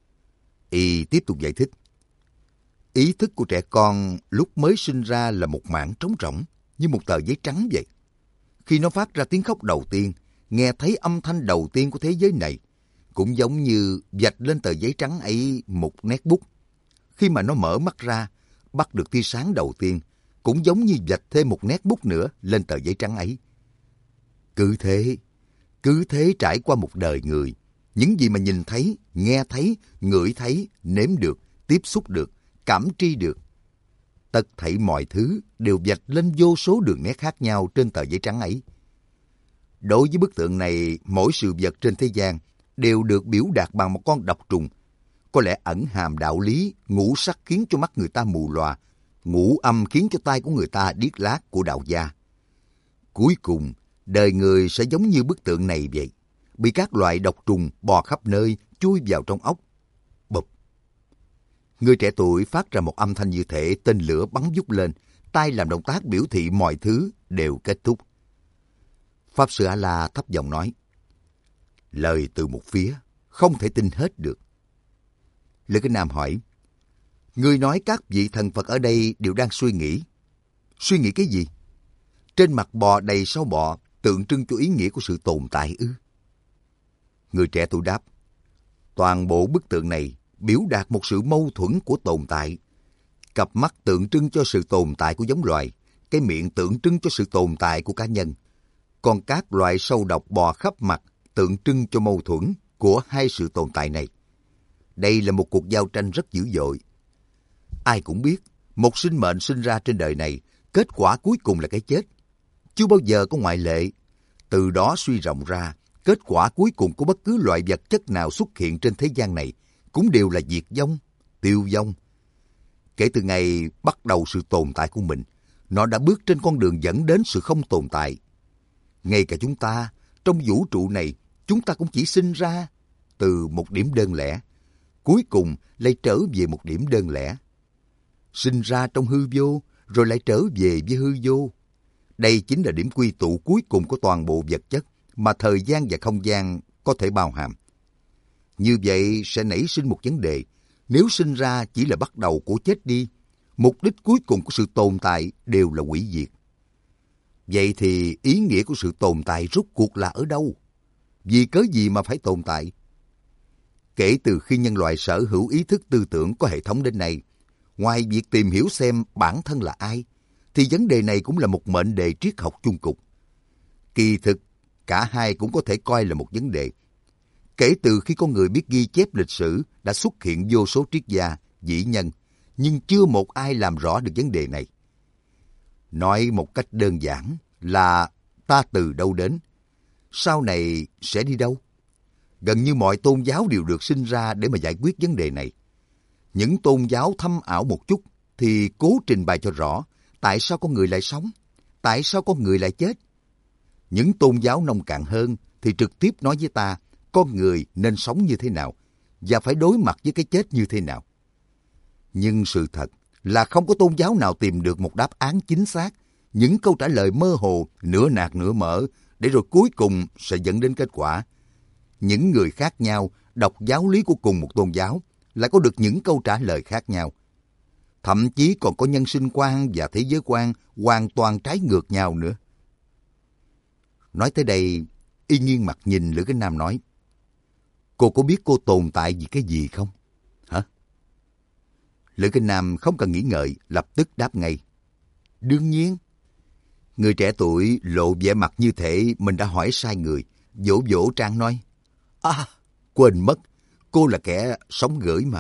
Y tiếp tục giải thích. Ý thức của trẻ con lúc mới sinh ra là một mảng trống rỗng, như một tờ giấy trắng vậy. Khi nó phát ra tiếng khóc đầu tiên, nghe thấy âm thanh đầu tiên của thế giới này, cũng giống như vạch lên tờ giấy trắng ấy một nét bút. Khi mà nó mở mắt ra, bắt được tia sáng đầu tiên, cũng giống như vạch thêm một nét bút nữa lên tờ giấy trắng ấy. Cứ thế trải qua một đời người, những gì mà nhìn thấy, nghe thấy, ngửi thấy, nếm được, tiếp xúc được, cảm tri được. Tất thảy mọi thứ đều vạch lên vô số đường nét khác nhau trên tờ giấy trắng ấy. Đối với bức tượng này, mỗi sự vật trên thế gian đều được biểu đạt bằng một con độc trùng. Có lẽ ẩn hàm đạo lý, ngũ sắc khiến cho mắt người ta mù lòa, ngũ âm khiến cho tai của người ta điếc lác của đạo gia. Cuối cùng, đời người sẽ giống như bức tượng này vậy, bị các loại độc trùng bò khắp nơi, chui vào trong óc. Bụp! Người trẻ tuổi phát ra một âm thanh như thể tên lửa bắn vút lên, tay làm động tác biểu thị mọi thứ đều kết thúc. Pháp Sư A-la thấp giọng nói, lời từ một phía, không thể tin hết được. Lữ Cái Nam hỏi, ngươi nói các vị thần Phật ở đây đều đang suy nghĩ. Suy nghĩ cái gì? Trên mặt bò đầy sâu bọ, tượng trưng cho ý nghĩa của sự tồn tại ư? Người trẻ tuổi đáp, toàn bộ bức tượng này biểu đạt một sự mâu thuẫn của tồn tại. Cặp mắt tượng trưng cho sự tồn tại của giống loài, cái miệng tượng trưng cho sự tồn tại của cá nhân. Còn các loại sâu độc bò khắp mặt tượng trưng cho mâu thuẫn của hai sự tồn tại này. Đây là một cuộc giao tranh rất dữ dội. Ai cũng biết, một sinh mệnh sinh ra trên đời này, kết quả cuối cùng là cái chết. Chưa bao giờ có ngoại lệ. Từ đó suy rộng ra, kết quả cuối cùng của bất cứ loại vật chất nào xuất hiện trên thế gian này cũng đều là diệt vong, tiêu vong. Kể từ ngày bắt đầu sự tồn tại của mình, nó đã bước trên con đường dẫn đến sự không tồn tại. Ngay cả chúng ta, trong vũ trụ này, chúng ta cũng chỉ sinh ra từ một điểm đơn lẻ, cuối cùng lại trở về một điểm đơn lẻ. Sinh ra trong hư vô, rồi lại trở về với hư vô. Đây chính là điểm quy tụ cuối cùng của toàn bộ vật chất mà thời gian và không gian có thể bao hàm. Như vậy sẽ nảy sinh một vấn đề, nếu sinh ra chỉ là bắt đầu của chết đi, Mục đích cuối cùng của sự tồn tại đều là hủy diệt. Vậy thì ý nghĩa của sự tồn tại rốt cuộc là ở đâu? Vì cớ gì mà phải tồn tại? Kể từ khi nhân loại sở hữu ý thức tư tưởng có hệ thống đến nay, ngoài việc tìm hiểu xem bản thân là ai, thì vấn đề này cũng là một mệnh đề triết học chung cục. Kỳ thực, cả hai cũng có thể coi là một vấn đề. Kể từ khi con người biết ghi chép lịch sử, đã xuất hiện vô số triết gia, vĩ nhân, nhưng chưa một ai làm rõ được vấn đề này. Nói một cách đơn giản là ta từ đâu đến, sau này sẽ đi đâu? Gần như mọi tôn giáo đều được sinh ra để mà giải quyết vấn đề này. Những tôn giáo thâm ảo một chút thì cố trình bày cho rõ tại sao con người lại sống, tại sao con người lại chết. Những tôn giáo nông cạn hơn thì trực tiếp nói với ta con người nên sống như thế nào và phải đối mặt với cái chết như thế nào. Nhưng sự thật là không có tôn giáo nào tìm được một đáp án chính xác, những câu trả lời mơ hồ, nửa nạc nửa mở, để rồi cuối cùng sẽ dẫn đến kết quả. Những người khác nhau đọc giáo lý của cùng một tôn giáo lại có được những câu trả lời khác nhau. Thậm chí còn có nhân sinh quan và thế giới quan hoàn toàn trái ngược nhau nữa. Nói tới đây, y nghiêng mặt nhìn Lữ Kính Nam nói, cô có biết cô tồn tại vì cái gì không? Hả? Lữ Kính Nam không cần nghĩ ngợi, lập tức đáp ngay. Đương nhiên. Người trẻ tuổi lộ vẻ mặt như thể mình đã hỏi sai người, vỗ vỗ trán nói, quên mất, cô là kẻ sống gửi mà.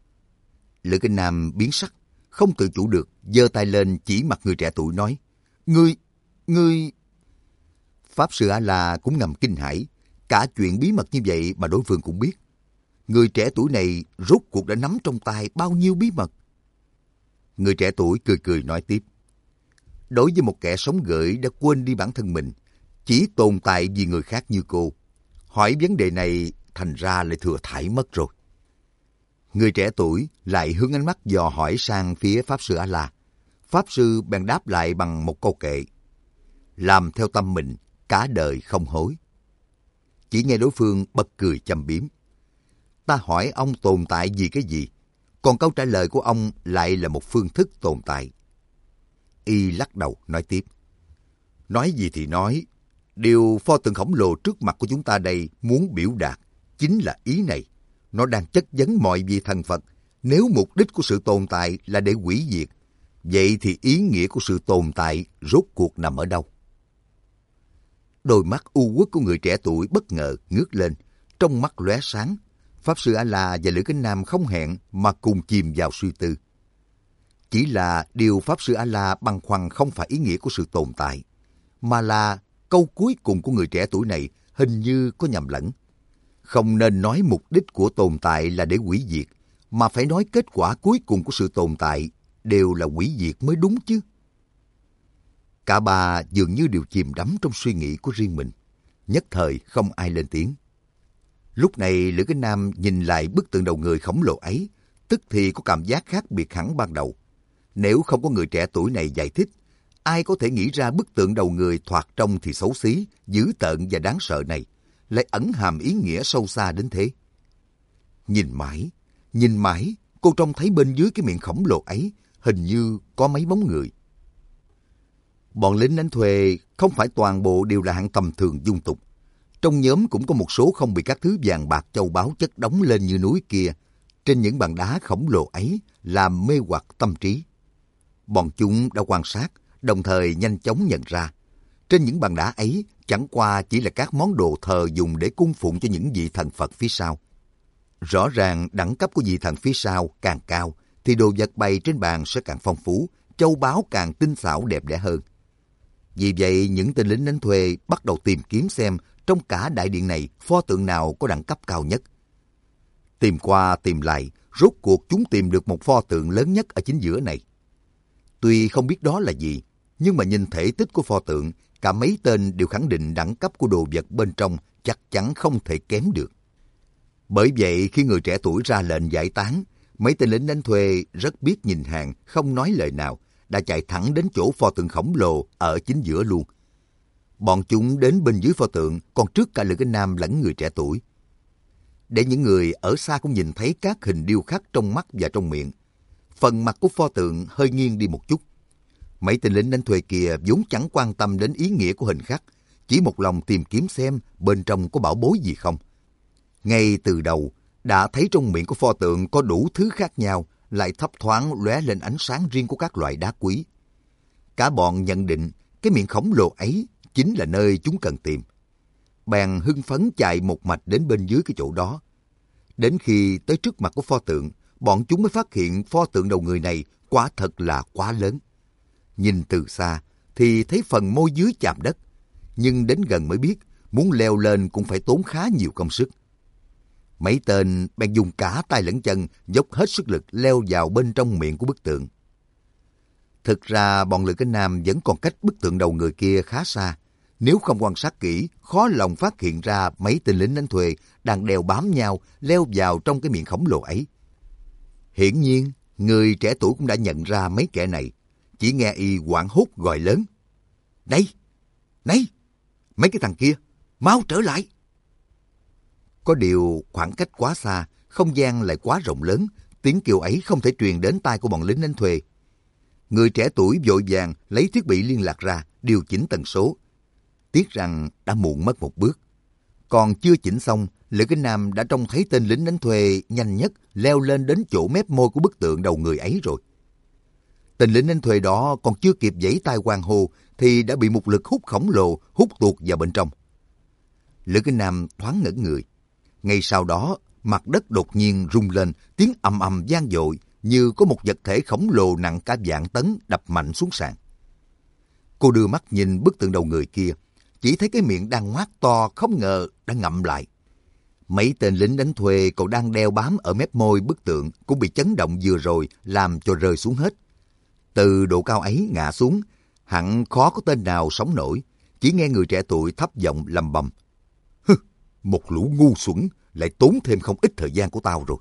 Lữ Kính Nam biến sắc, không tự chủ được, giơ tay lên chỉ mặt người trẻ tuổi nói, Ngươi... Pháp Sư A-la cũng ngầm kinh hãi, cả chuyện bí mật như vậy mà đối phương cũng biết. Người trẻ tuổi này rốt cuộc đã nắm trong tay bao nhiêu bí mật? Người trẻ tuổi cười cười nói tiếp, đối với một kẻ sống gửi đã quên đi bản thân mình, chỉ tồn tại vì người khác như cô, hỏi vấn đề này thành ra lại thừa thãi mất rồi. Người trẻ tuổi lại hướng ánh mắt dò hỏi sang phía Pháp Sư A-la. Pháp Sư bèn đáp lại bằng một câu kệ, làm theo tâm mình, cả đời không hối. Chỉ nghe đối phương bật cười châm biếm. Ta hỏi ông tồn tại vì cái gì? Còn câu trả lời của ông lại là một phương thức tồn tại. Y lắc đầu nói tiếp. Nói gì thì nói, điều pho tượng khổng lồ trước mặt của chúng ta đây muốn biểu đạt chính là ý này. Nó đang chất vấn mọi vị thần Phật. Nếu mục đích của sự tồn tại là để hủy diệt, vậy thì ý nghĩa của sự tồn tại rốt cuộc nằm ở đâu? Đôi mắt u uất của người trẻ tuổi bất ngờ ngước lên, trong mắt lóe sáng. Pháp Sư A-la và Lữ Kính Nam không hẹn mà cùng chìm vào suy tư. Chỉ là điều Pháp Sư A-la băn khoăn không phải ý nghĩa của sự tồn tại, mà là câu cuối cùng của người trẻ tuổi này hình như có nhầm lẫn. Không nên nói mục đích của tồn tại là để hủy diệt, mà phải nói kết quả cuối cùng của sự tồn tại đều là hủy diệt mới đúng chứ. Cả ba dường như đều chìm đắm trong suy nghĩ của riêng mình, nhất thời không ai lên tiếng. Lúc này Lữ Kính Nam nhìn lại bức tượng đầu người khổng lồ ấy, tức thì có cảm giác khác biệt hẳn ban đầu. Nếu không có người trẻ tuổi này giải thích, ai có thể nghĩ ra bức tượng đầu người thoạt trông thì xấu xí, dữ tợn và đáng sợ này lại ẩn hàm ý nghĩa sâu xa đến thế. Nhìn mãi, cô trông thấy bên dưới cái miệng khổng lồ ấy hình như có mấy bóng người. Bọn lính đánh thuê không phải toàn bộ đều là hạng tầm thường dung tục. Trong nhóm cũng có một số không bị các thứ vàng bạc châu báu chất đống lên như núi kia, trên những bàn đá khổng lồ ấy làm mê hoặc tâm trí. Bọn chúng đã quan sát, đồng thời nhanh chóng nhận ra, trên những bàn đá ấy chẳng qua chỉ là các món đồ thờ dùng để cung phụng cho những vị thần Phật phía sau. Rõ ràng đẳng cấp của vị thần phía sau càng cao, thì đồ vật bày trên bàn sẽ càng phong phú, châu báu càng tinh xảo đẹp đẽ hơn. Vì vậy, những tên lính đánh thuê bắt đầu tìm kiếm xem trong cả đại điện này pho tượng nào có đẳng cấp cao nhất. Tìm qua tìm lại, rốt cuộc chúng tìm được một pho tượng lớn nhất ở chính giữa này. Tuy không biết đó là gì, nhưng mà nhìn thể tích của pho tượng, cả mấy tên đều khẳng định đẳng cấp của đồ vật bên trong chắc chắn không thể kém được. Bởi vậy, khi người trẻ tuổi ra lệnh giải tán, mấy tên lính đánh thuê rất biết nhìn hàng, không nói lời nào, đã chạy thẳng đến chỗ pho tượng khổng lồ ở chính giữa luôn. Bọn chúng đến bên dưới pho tượng còn trước cả Lữ Kính Nam lẫn người trẻ tuổi. Để những người ở xa cũng nhìn thấy các hình điêu khắc trong mắt và trong miệng, phần mặt của pho tượng hơi nghiêng đi một chút. Mấy tên lính đánh thuê kia vốn chẳng quan tâm đến ý nghĩa của hình khắc, chỉ một lòng tìm kiếm xem bên trong có bảo bối gì không. Ngay từ đầu, đã thấy trong miệng của pho tượng có đủ thứ khác nhau, lại thấp thoáng lóe lên ánh sáng riêng của các loại đá quý. Cả bọn nhận định cái miệng khổng lồ ấy chính là nơi chúng cần tìm. Bèn hưng phấn chạy một mạch đến bên dưới cái chỗ đó. Đến khi tới trước mặt của pho tượng, bọn chúng mới phát hiện pho tượng đầu người này quả thật là quá lớn. Nhìn từ xa thì thấy phần môi dưới chạm đất, nhưng đến gần mới biết muốn leo lên cũng phải tốn khá nhiều công sức. Mấy tên bèn dùng cả tay lẫn chân dốc hết sức lực leo vào bên trong miệng của bức tượng. Thực ra bọn Lữ Cái Nam vẫn còn cách bức tượng đầu người kia khá xa. Nếu không quan sát kỹ, khó lòng phát hiện ra mấy tên lính đánh thuê đang đeo bám nhau leo vào trong cái miệng khổng lồ ấy. Hiển nhiên, người trẻ tuổi cũng đã nhận ra mấy kẻ này. Chỉ nghe y hoảng hốt gọi lớn. Này! Này! Mấy cái thằng kia! Mau trở lại! Có điều khoảng cách quá xa, không gian lại quá rộng lớn, tiếng kêu ấy không thể truyền đến tai của bọn lính đánh thuê. Người trẻ tuổi vội vàng lấy thiết bị liên lạc ra, điều chỉnh tần số. Tiếc rằng đã muộn mất một bước. Còn chưa chỉnh xong, Lữ Cái Nam đã trông thấy tên lính đánh thuê nhanh nhất leo lên đến chỗ mép môi của bức tượng đầu người ấy rồi. Tên lính đánh thuê đó còn chưa kịp giãy tay hoan hô thì đã bị một lực hút khổng lồ hút tuột vào bên trong. Lữ Cái Nam thoáng ngẩn người. Ngay sau đó, mặt đất đột nhiên rung lên, tiếng ầm ầm vang dội như có một vật thể khổng lồ nặng cả vạn tấn đập mạnh xuống sàn. Cô đưa mắt nhìn bức tượng đầu người kia, chỉ thấy cái miệng đang ngoác to không ngờ đã ngậm lại. Mấy tên lính đánh thuê còn đang đeo bám ở mép môi bức tượng cũng bị chấn động vừa rồi làm cho rơi xuống hết. Từ độ cao ấy ngã xuống, hẳn khó có tên nào sống nổi, chỉ nghe người trẻ tuổi thấp giọng lầm bầm. Hừ, một lũ ngu xuẩn lại tốn thêm không ít thời gian của tao rồi.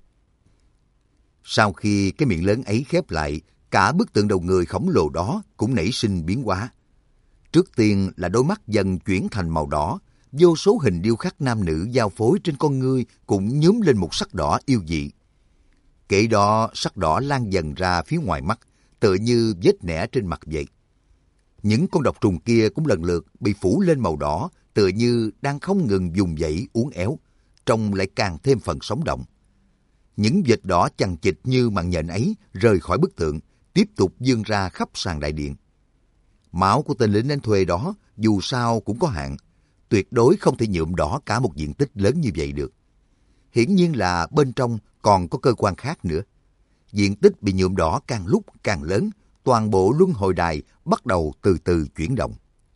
Sau khi cái miệng lớn ấy khép lại, cả bức tượng đầu người khổng lồ đó cũng nảy sinh biến hóa. Trước tiên là đôi mắt dần chuyển thành màu đỏ, vô số hình điêu khắc nam nữ giao phối trên con ngươi cũng nhuốm lên một sắc đỏ yêu dị. Kể đó sắc đỏ lan dần ra phía ngoài mắt, tựa như vết nẻ trên mặt vậy. Những con độc trùng kia cũng lần lượt bị phủ lên màu đỏ, tựa như đang không ngừng vùng vẫy uốn éo, trông lại càng thêm phần sống động. Những vệt đỏ chằng chịt như màn nhện ấy rời khỏi bức tượng, tiếp tục vươn ra khắp sàn đại điện. Máu của tên lính đánh thuê đó dù sao cũng có hạn, tuyệt đối không thể nhuộm đỏ cả một diện tích lớn như vậy được. Hiển nhiên là bên trong còn có cơ quan khác nữa. Diện tích bị nhuộm đỏ càng lúc càng lớn, toàn bộ luân hồi đài bắt đầu từ từ chuyển động.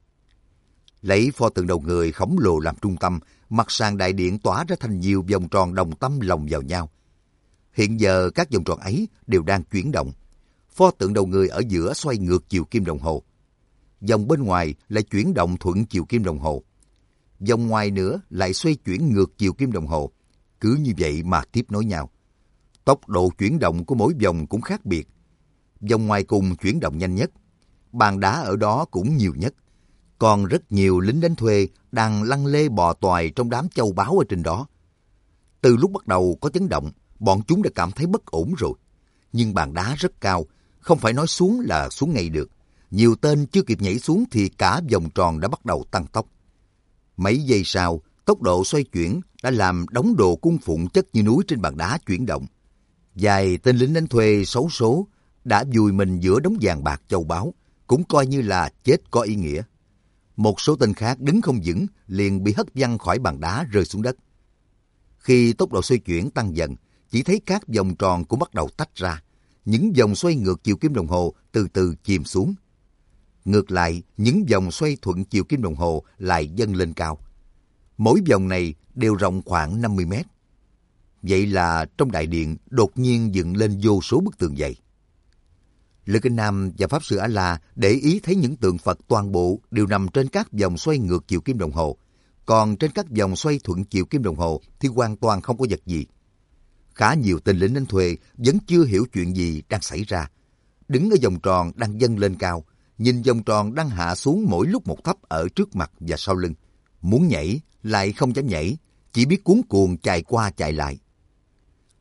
Lấy pho tượng đầu người khổng lồ làm trung tâm, mặt sàn đại điện tỏa ra thành nhiều vòng tròn đồng tâm lồng vào nhau. Hiện giờ các vòng tròn ấy đều đang chuyển động. Pho tượng đầu người ở giữa xoay ngược chiều kim đồng hồ. Vòng bên ngoài lại chuyển động thuận chiều kim đồng hồ. Vòng ngoài nữa lại xoay chuyển ngược chiều kim đồng hồ. Cứ như vậy mà tiếp nối nhau. Tốc độ chuyển động của mỗi vòng cũng khác biệt. Vòng ngoài cùng chuyển động nhanh nhất. Bàn đá ở đó cũng nhiều nhất. Còn rất nhiều lính đánh thuê đang lăn lê bò toài trong đám châu báu ở trên đó. Từ lúc bắt đầu có chấn động, bọn chúng đã cảm thấy bất ổn rồi. Nhưng bàn đá rất cao, không phải nói xuống là xuống ngay được. Nhiều tên chưa kịp nhảy xuống thì cả vòng tròn đã bắt đầu tăng tốc. Mấy giây sau, tốc độ xoay chuyển đã làm đống đồ cung phụng chất như núi trên bàn đá chuyển động. Vài tên lính đánh thuê xấu số đã vùi mình giữa đống vàng bạc châu báu, cũng coi như là chết có ý nghĩa. Một số tên khác đứng không vững liền bị hất văng khỏi bàn đá rơi xuống đất. Khi tốc độ xoay chuyển tăng dần, chỉ thấy các vòng tròn cũng bắt đầu tách ra. Những vòng xoay ngược chiều kim đồng hồ từ từ chìm xuống. Ngược lại, những vòng xoay thuận chiều kim đồng hồ lại dâng lên cao. Mỗi vòng này đều rộng khoảng 50 mét. Vậy là trong đại điện đột nhiên dựng lên vô số bức tường dày. Lữ Kinh Nam và Pháp Sư A-La để ý thấy những tượng Phật toàn bộ đều nằm trên các vòng xoay ngược chiều kim đồng hồ. Còn trên các vòng xoay thuận chiều kim đồng hồ thì hoàn toàn không có vật gì. Khá nhiều tên lính đánh thuê vẫn chưa hiểu chuyện gì đang xảy ra. Đứng ở vòng tròn đang dâng lên cao, nhìn vòng tròn đang hạ xuống mỗi lúc một thấp ở trước mặt và sau lưng. Muốn nhảy lại không dám nhảy, chỉ biết cuống cuồng chạy qua chạy lại.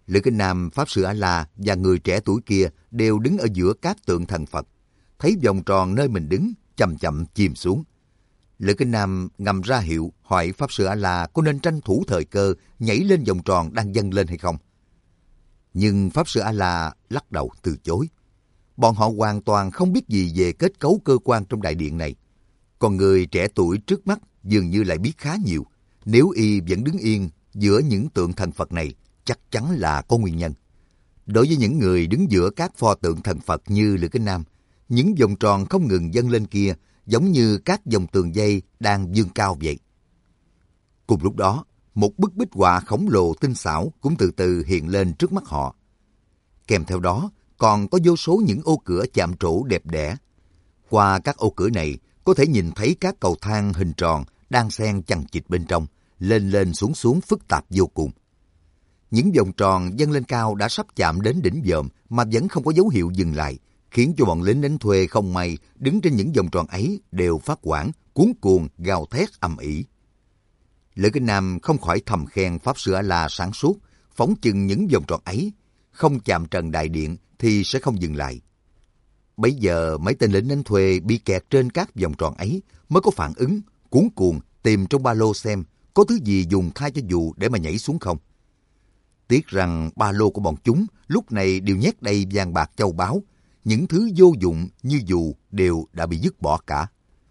Lữ Kinh Nam, Pháp Sư A-la và người trẻ tuổi kia đều đứng ở giữa các tượng thần Phật. Thấy vòng tròn nơi mình đứng, chậm chậm chìm xuống. Lữ Kinh Nam ngầm ra hiệu hỏi Pháp Sư A-la có nên tranh thủ thời cơ nhảy lên vòng tròn đang dâng lên hay không. Nhưng Pháp Sư A-la lắc đầu từ chối. Bọn họ hoàn toàn không biết gì về kết cấu cơ quan trong đại điện này. Còn người trẻ tuổi trước mắt dường như lại biết khá nhiều. Nếu y vẫn đứng yên giữa những tượng thần Phật này, chắc chắn là có nguyên nhân. Đối với những người đứng giữa các pho tượng thần Phật như Lữ Kinh Nam, những vòng tròn không ngừng dâng lên kia giống như các dòng tường dây đang vươn cao vậy. Cùng lúc đó, một bức bích họa khổng lồ tinh xảo cũng từ từ hiện lên trước mắt họ. Kèm theo đó, còn có vô số những ô cửa chạm trổ đẹp đẽ. Qua các ô cửa này, có thể nhìn thấy các cầu thang hình tròn đang xen chằng chịt bên trong, lên lên xuống xuống phức tạp vô cùng. Những vòng tròn dâng lên cao đã sắp chạm đến đỉnh vòm mà vẫn không có dấu hiệu dừng lại, khiến cho bọn lính đánh thuê không may đứng trên những vòng tròn ấy đều phát hoảng, cuống cuồng, gào thét ầm ĩ. Lữ Kinh Nam không khỏi thầm khen Pháp Sư A-la sáng suốt, phóng chừng những vòng tròn ấy, không chạm trần đại điện thì sẽ không dừng lại. Bấy giờ mấy tên lính đánh thuê bị kẹt trên các vòng tròn ấy mới có phản ứng, cuống cuồng tìm trong ba lô xem có thứ gì dùng thay cho dù để mà nhảy xuống không. Tiếc rằng ba lô của bọn chúng lúc này đều nhét đầy vàng bạc châu báu, những thứ vô dụng như dù đều đã bị dứt bỏ cả.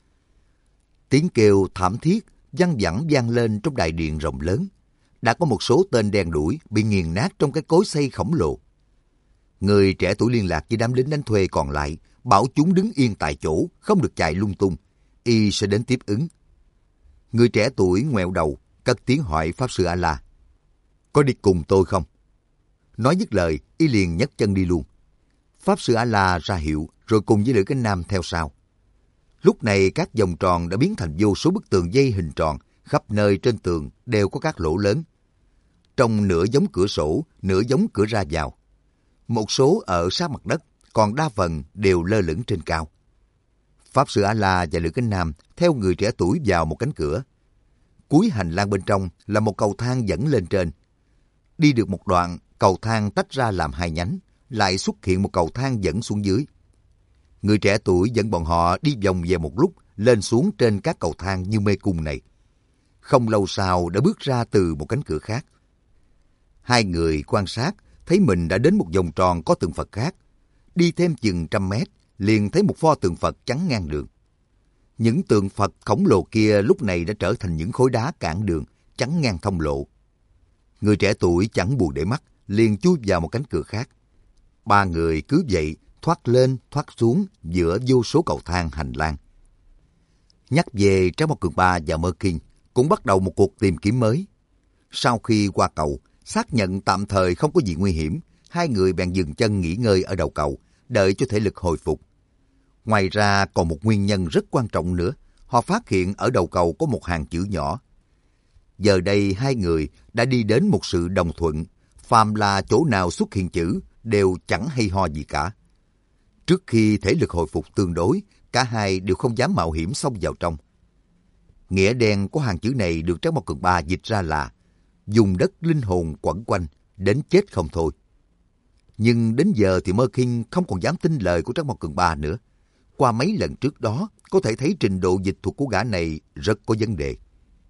Tiếng kêu thảm thiết văng vẳng vang lên trong đại điện rộng lớn. Đã có một số tên đen đuổi bị nghiền nát trong cái cối xay khổng lồ. Người trẻ tuổi liên lạc với đám lính đánh thuê còn lại, bảo chúng đứng yên tại chỗ, không được chạy lung tung. Y sẽ đến tiếp ứng. Người trẻ tuổi ngoẹo đầu, cất tiếng hỏi Pháp Sư A-la: "Có đi cùng tôi không?" Nói dứt lời, y liền nhấc chân đi luôn. Pháp Sư A-la ra hiệu, rồi cùng với Lữ Kinh Nam theo sau. Lúc này các vòng tròn đã biến thành vô số bức tường dây hình tròn, khắp nơi trên tường đều có các lỗ lớn. Trông nửa giống cửa sổ, nửa giống cửa ra vào. Một số ở sát mặt đất, còn đa phần đều lơ lửng trên cao. Pháp Sư A-la và Lữ Kinh Nam theo người trẻ tuổi vào một cánh cửa. Cuối hành lang bên trong là một cầu thang dẫn lên trên. Đi được một đoạn, cầu thang tách ra làm hai nhánh, lại xuất hiện một cầu thang dẫn xuống dưới. Người trẻ tuổi dẫn bọn họ đi vòng về một lúc, lên xuống trên các cầu thang như mê cung này. Không lâu sau đã bước ra từ một cánh cửa khác. Hai người quan sát, thấy mình đã đến một vòng tròn có tượng Phật khác. Đi thêm chừng 100 mét, liền thấy một pho tượng Phật chắn ngang đường. Những tượng Phật khổng lồ kia lúc này đã trở thành những khối đá cản đường, chắn ngang thông lộ. Người trẻ tuổi chẳng buồn để mắt, liền chui vào một cánh cửa khác. Ba người cứ vậy thoát lên thoát xuống giữa vô số cầu thang hành lang. Nhắc về Trái Mau Cường Ba và Mơ Kinh cũng bắt đầu một cuộc tìm kiếm mới. Sau khi qua cầu, xác nhận tạm thời không có gì nguy hiểm, hai người bèn dừng chân nghỉ ngơi ở đầu cầu, đợi cho thể lực hồi phục. Ngoài ra còn một nguyên nhân rất quan trọng nữa, họ phát hiện ở đầu cầu có một hàng chữ nhỏ. Giờ đây hai người đã đi đến một sự đồng thuận, phàm là chỗ nào xuất hiện chữ đều chẳng hay ho gì cả. Trước khi thể lực hồi phục tương đối, cả hai đều không dám mạo hiểm xông vào trong. Nghĩa đen của hàng chữ này được Trái Mau Cường Ba dịch ra là dùng đất linh hồn quẩn quanh, đến chết không thôi. Nhưng đến giờ thì Mơ Kinh không còn dám tin lời của Trái Mau Cường Ba nữa. Qua mấy lần trước đó, có thể thấy trình độ dịch thuật của gã này rất có vấn đề.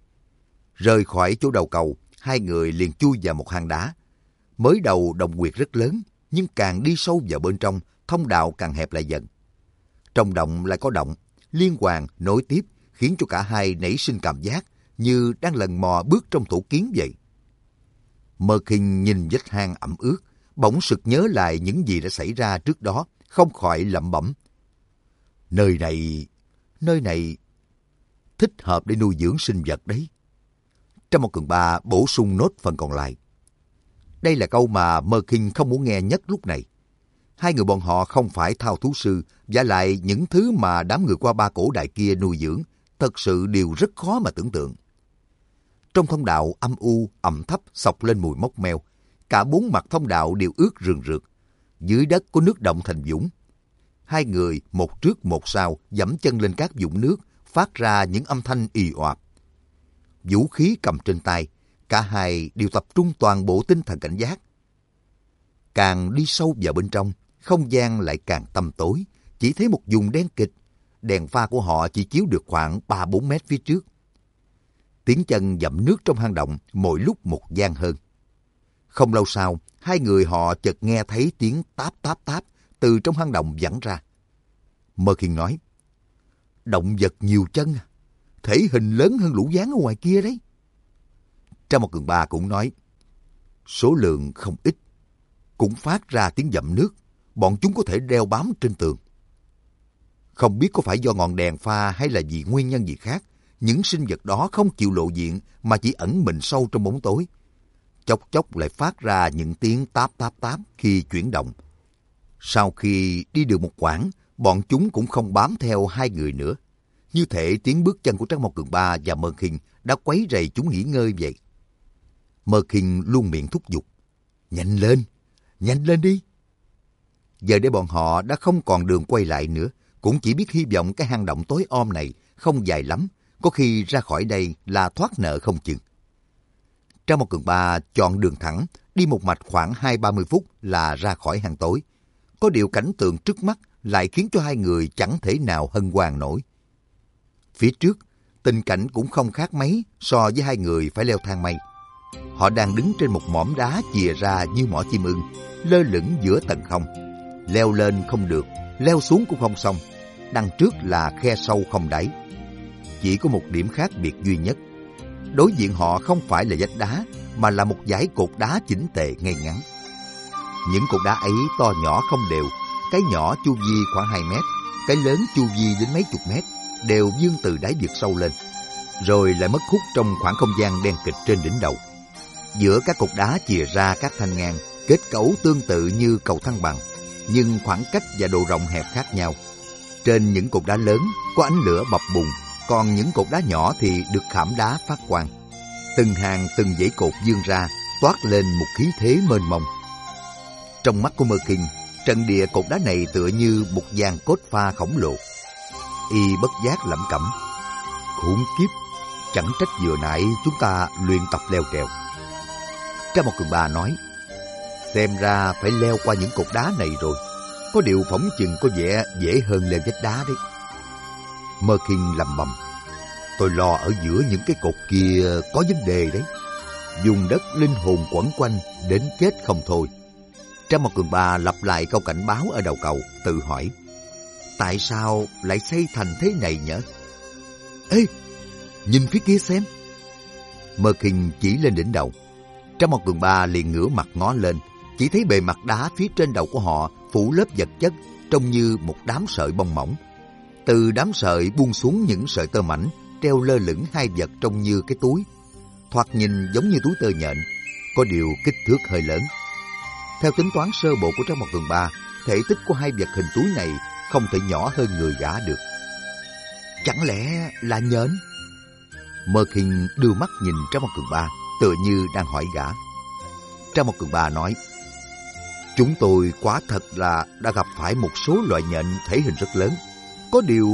Rời khỏi chỗ đầu cầu, hai người liền chui vào một hang đá. Mới đầu động huyệt rất lớn, nhưng càng đi sâu vào bên trong, thông đạo càng hẹp lại dần. Trong động lại có động, liên hoàn nối tiếp, khiến cho cả hai nảy sinh cảm giác như đang lần mò bước trong tổ kiến vậy. Mơ Kinh nhìn vách hang ẩm ướt, bỗng sực nhớ lại những gì đã xảy ra trước đó, không khỏi lẩm bẩm: Nơi này thích hợp để nuôi dưỡng sinh vật đấy. Trái Mau Cường Ba bổ sung nốt phần còn lại. Đây là câu mà Mơ Kinh không muốn nghe nhất lúc này. Hai người bọn họ không phải thao thú sư, và lại những thứ mà đám người qua ba cổ đại kia nuôi dưỡng thật sự đều rất khó mà tưởng tượng. Trong thông đạo âm u, ẩm thấp xộc lên mùi mốc meo. Cả bốn mặt thông đạo đều ướt rườn rượt. Dưới đất có nước động thành vũng. Hai người một trước một sau giẫm chân lên các vũng nước, phát ra những âm thanh ì oạp. Vũ khí cầm trên tay, cả hai đều tập trung toàn bộ tinh thần cảnh giác. Càng đi sâu vào bên trong, không gian lại càng tăm tối, chỉ thấy một vùng đen kịt. Đèn pha của họ chỉ chiếu được khoảng 3-4 mét phía trước. Tiếng chân dậm nước trong hang động mỗi lúc một vang hơn. Không lâu sau, hai người họ chợt nghe thấy tiếng táp táp táp từ trong hang động vẳng ra. Mơ Khiên nói, động vật nhiều chân, thể hình lớn hơn lũ gián ở ngoài kia đấy. Trang Một Cường Ba cũng nói, số lượng không ít, cũng phát ra tiếng dậm nước, bọn chúng có thể đeo bám trên tường. Không biết có phải do ngọn đèn pha hay là vì nguyên nhân gì khác, những sinh vật đó không chịu lộ diện mà chỉ ẩn mình sâu trong bóng tối. Chốc chốc lại phát ra những tiếng táp táp táp khi chuyển động. Sau khi đi được một quãng, bọn chúng cũng không bám theo hai người nữa. Như thể tiếng bước chân của Trang Một Cường Ba và Mơ Khiên đã quấy rầy chúng nghỉ ngơi vậy. Mơ Khiên luôn miệng thúc giục, nhanh lên đi. Giờ đây bọn họ đã không còn đường quay lại nữa, cũng chỉ biết hy vọng cái hang động tối om này không dài lắm, có khi ra khỏi đây là thoát nợ không chừng. Trang Một Cường Ba chọn đường thẳng, đi một mạch khoảng 20-30 phút là ra khỏi hang tối. Có điều cảnh tượng trước mắt lại khiến cho hai người chẳng thể nào hân hoan nổi. Phía trước, tình cảnh cũng không khác mấy so với hai người phải leo thang mây. Họ đang đứng trên một mỏm đá chìa ra như mỏ chim ưng, lơ lửng giữa tầng không. Leo lên không được, leo xuống cũng không xong. Đằng trước là khe sâu không đáy. Chỉ có một điểm khác biệt duy nhất. Đối diện họ không phải là vách đá, mà là một dãy cột đá chỉnh tề ngay ngắn. Những cột đá ấy to nhỏ không đều, cái nhỏ chu vi khoảng 2 mét, cái lớn chu vi đến mấy chục mét, đều vươn từ đáy vực sâu lên, rồi lại mất hút trong khoảng không gian đen kịch trên đỉnh đầu. Giữa các cột đá chìa ra các thanh ngang, kết cấu tương tự như cầu thăng bằng, nhưng khoảng cách và độ rộng hẹp khác nhau. Trên những cột đá lớn có ánh lửa bập bùng, còn những cột đá nhỏ thì được khảm đá phát quang. Từng hàng từng dãy cột vươn ra, toát lên một khí thế mênh mông. Trong mắt của Mơ Khiên, trận địa cột đá này tựa như một dàn cốt pha khổng lồ. Y bất giác lẩm cẩm, khủng khiếp, chẳng trách vừa nãy chúng ta luyện tập leo trèo. Trang Một Cường Ba nói, xem ra phải leo qua những cột đá này rồi, có điều phỏng chừng có vẻ dễ hơn leo vách đá đấy. Mơ Khiên lẩm bẩm, tôi lo ở giữa những cái cột kia có vấn đề đấy. Dùng đất linh hồn quẩn quanh đến chết không thôi. Trang Một Cường Ba lặp lại câu cảnh báo ở đầu cầu, tự hỏi, tại sao lại xây thành thế này nhở? Ê, nhìn phía kia xem. Mơ Khiên chỉ lên đỉnh đầu. Trang Một Cường Ba liền ngửa mặt ngó lên, chỉ thấy bề mặt đá phía trên đầu của họ phủ lớp vật chất trông như một đám sợi bông mỏng. Từ đám sợi buông xuống những sợi tơ mảnh, treo lơ lửng hai vật trông như cái túi. Thoạt nhìn giống như túi tơ nhện, có điều kích thước hơi lớn. Theo tính toán sơ bộ của Trang Một Cường Ba, thể tích của hai vật hình túi này không thể nhỏ hơn người gã được. Chẳng lẽ là nhện? Mơ Khiên đưa mắt nhìn Trang Một Cường Ba, tựa như đang hỏi gã. Trang Một Cường Ba nói, chúng tôi quả thật là đã gặp phải một số loại nhện thể hình rất lớn. Có điều...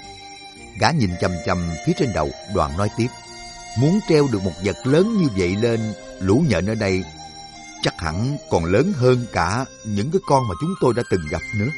Gã nhìn chằm chằm phía trên đầu, đoạn nói tiếp, muốn treo được một vật lớn như vậy lên, lũ nhện ở đây chắc hẳn còn lớn hơn cả những cái con mà chúng tôi đã từng gặp nữa.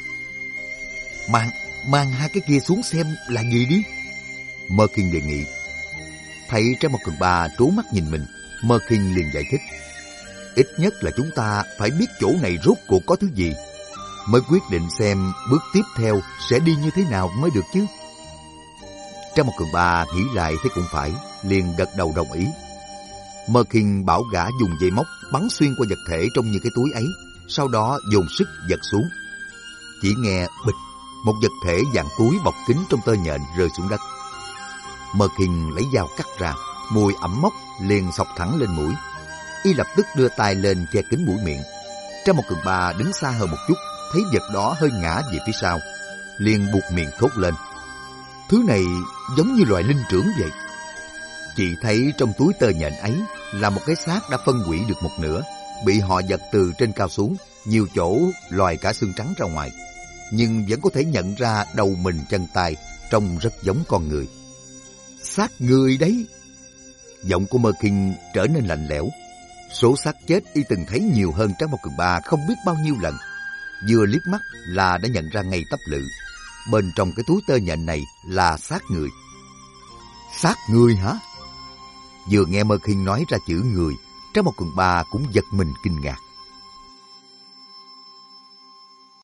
Mang hai cái kia xuống xem là gì đi. Mơ Khiên đề nghị. Thấy Trang Một Cường Ba trố mắt nhìn mình, Mơ Khiên liền giải thích, ít nhất là chúng ta phải biết chỗ này rốt cuộc có thứ gì, mới quyết định xem bước tiếp theo sẽ đi như thế nào mới được chứ. Trang Một Cường Ba nghĩ lại thấy cũng phải, liền gật đầu đồng ý. Mơ Khiên bảo gã dùng dây móc bắn xuyên qua vật thể trông như cái túi ấy, sau đó dồn sức giật xuống. Chỉ nghe bịch, một vật thể dạng túi bọc kín trong tơ nhện rơi xuống đất. Mơ Khiên lấy dao cắt ra, mùi ẩm mốc liền xộc thẳng lên mũi. Y lập tức đưa tay lên che kín mũi miệng. Trang Một Cường Ba đứng xa hơn một chút, thấy vật đó hơi ngã về phía sau, liền buộc miệng thốt lên, thứ này giống như loài linh trưởng vậy. Chị thấy trong túi tơ nhện ấy là một cái xác đã phân hủy được một nửa, bị họ giật từ trên cao xuống, nhiều chỗ lòi cả xương trắng ra ngoài, nhưng vẫn có thể nhận ra đầu mình chân tay, trông rất giống con người. Xác người đấy. Giọng của Mơ Khiên trở nên lạnh lẽo. Số xác chết y từng thấy nhiều hơn Tráng Bom Cường Ba không biết bao nhiêu lần. Vừa liếc mắt là đã nhận ra ngay tắp lự. Bên trong cái túi tơ nhện này là xác người. Xác người hả? Vừa nghe Mơ Khiên nói ra chữ người, Tráng Bom Cường Ba cũng giật mình kinh ngạc.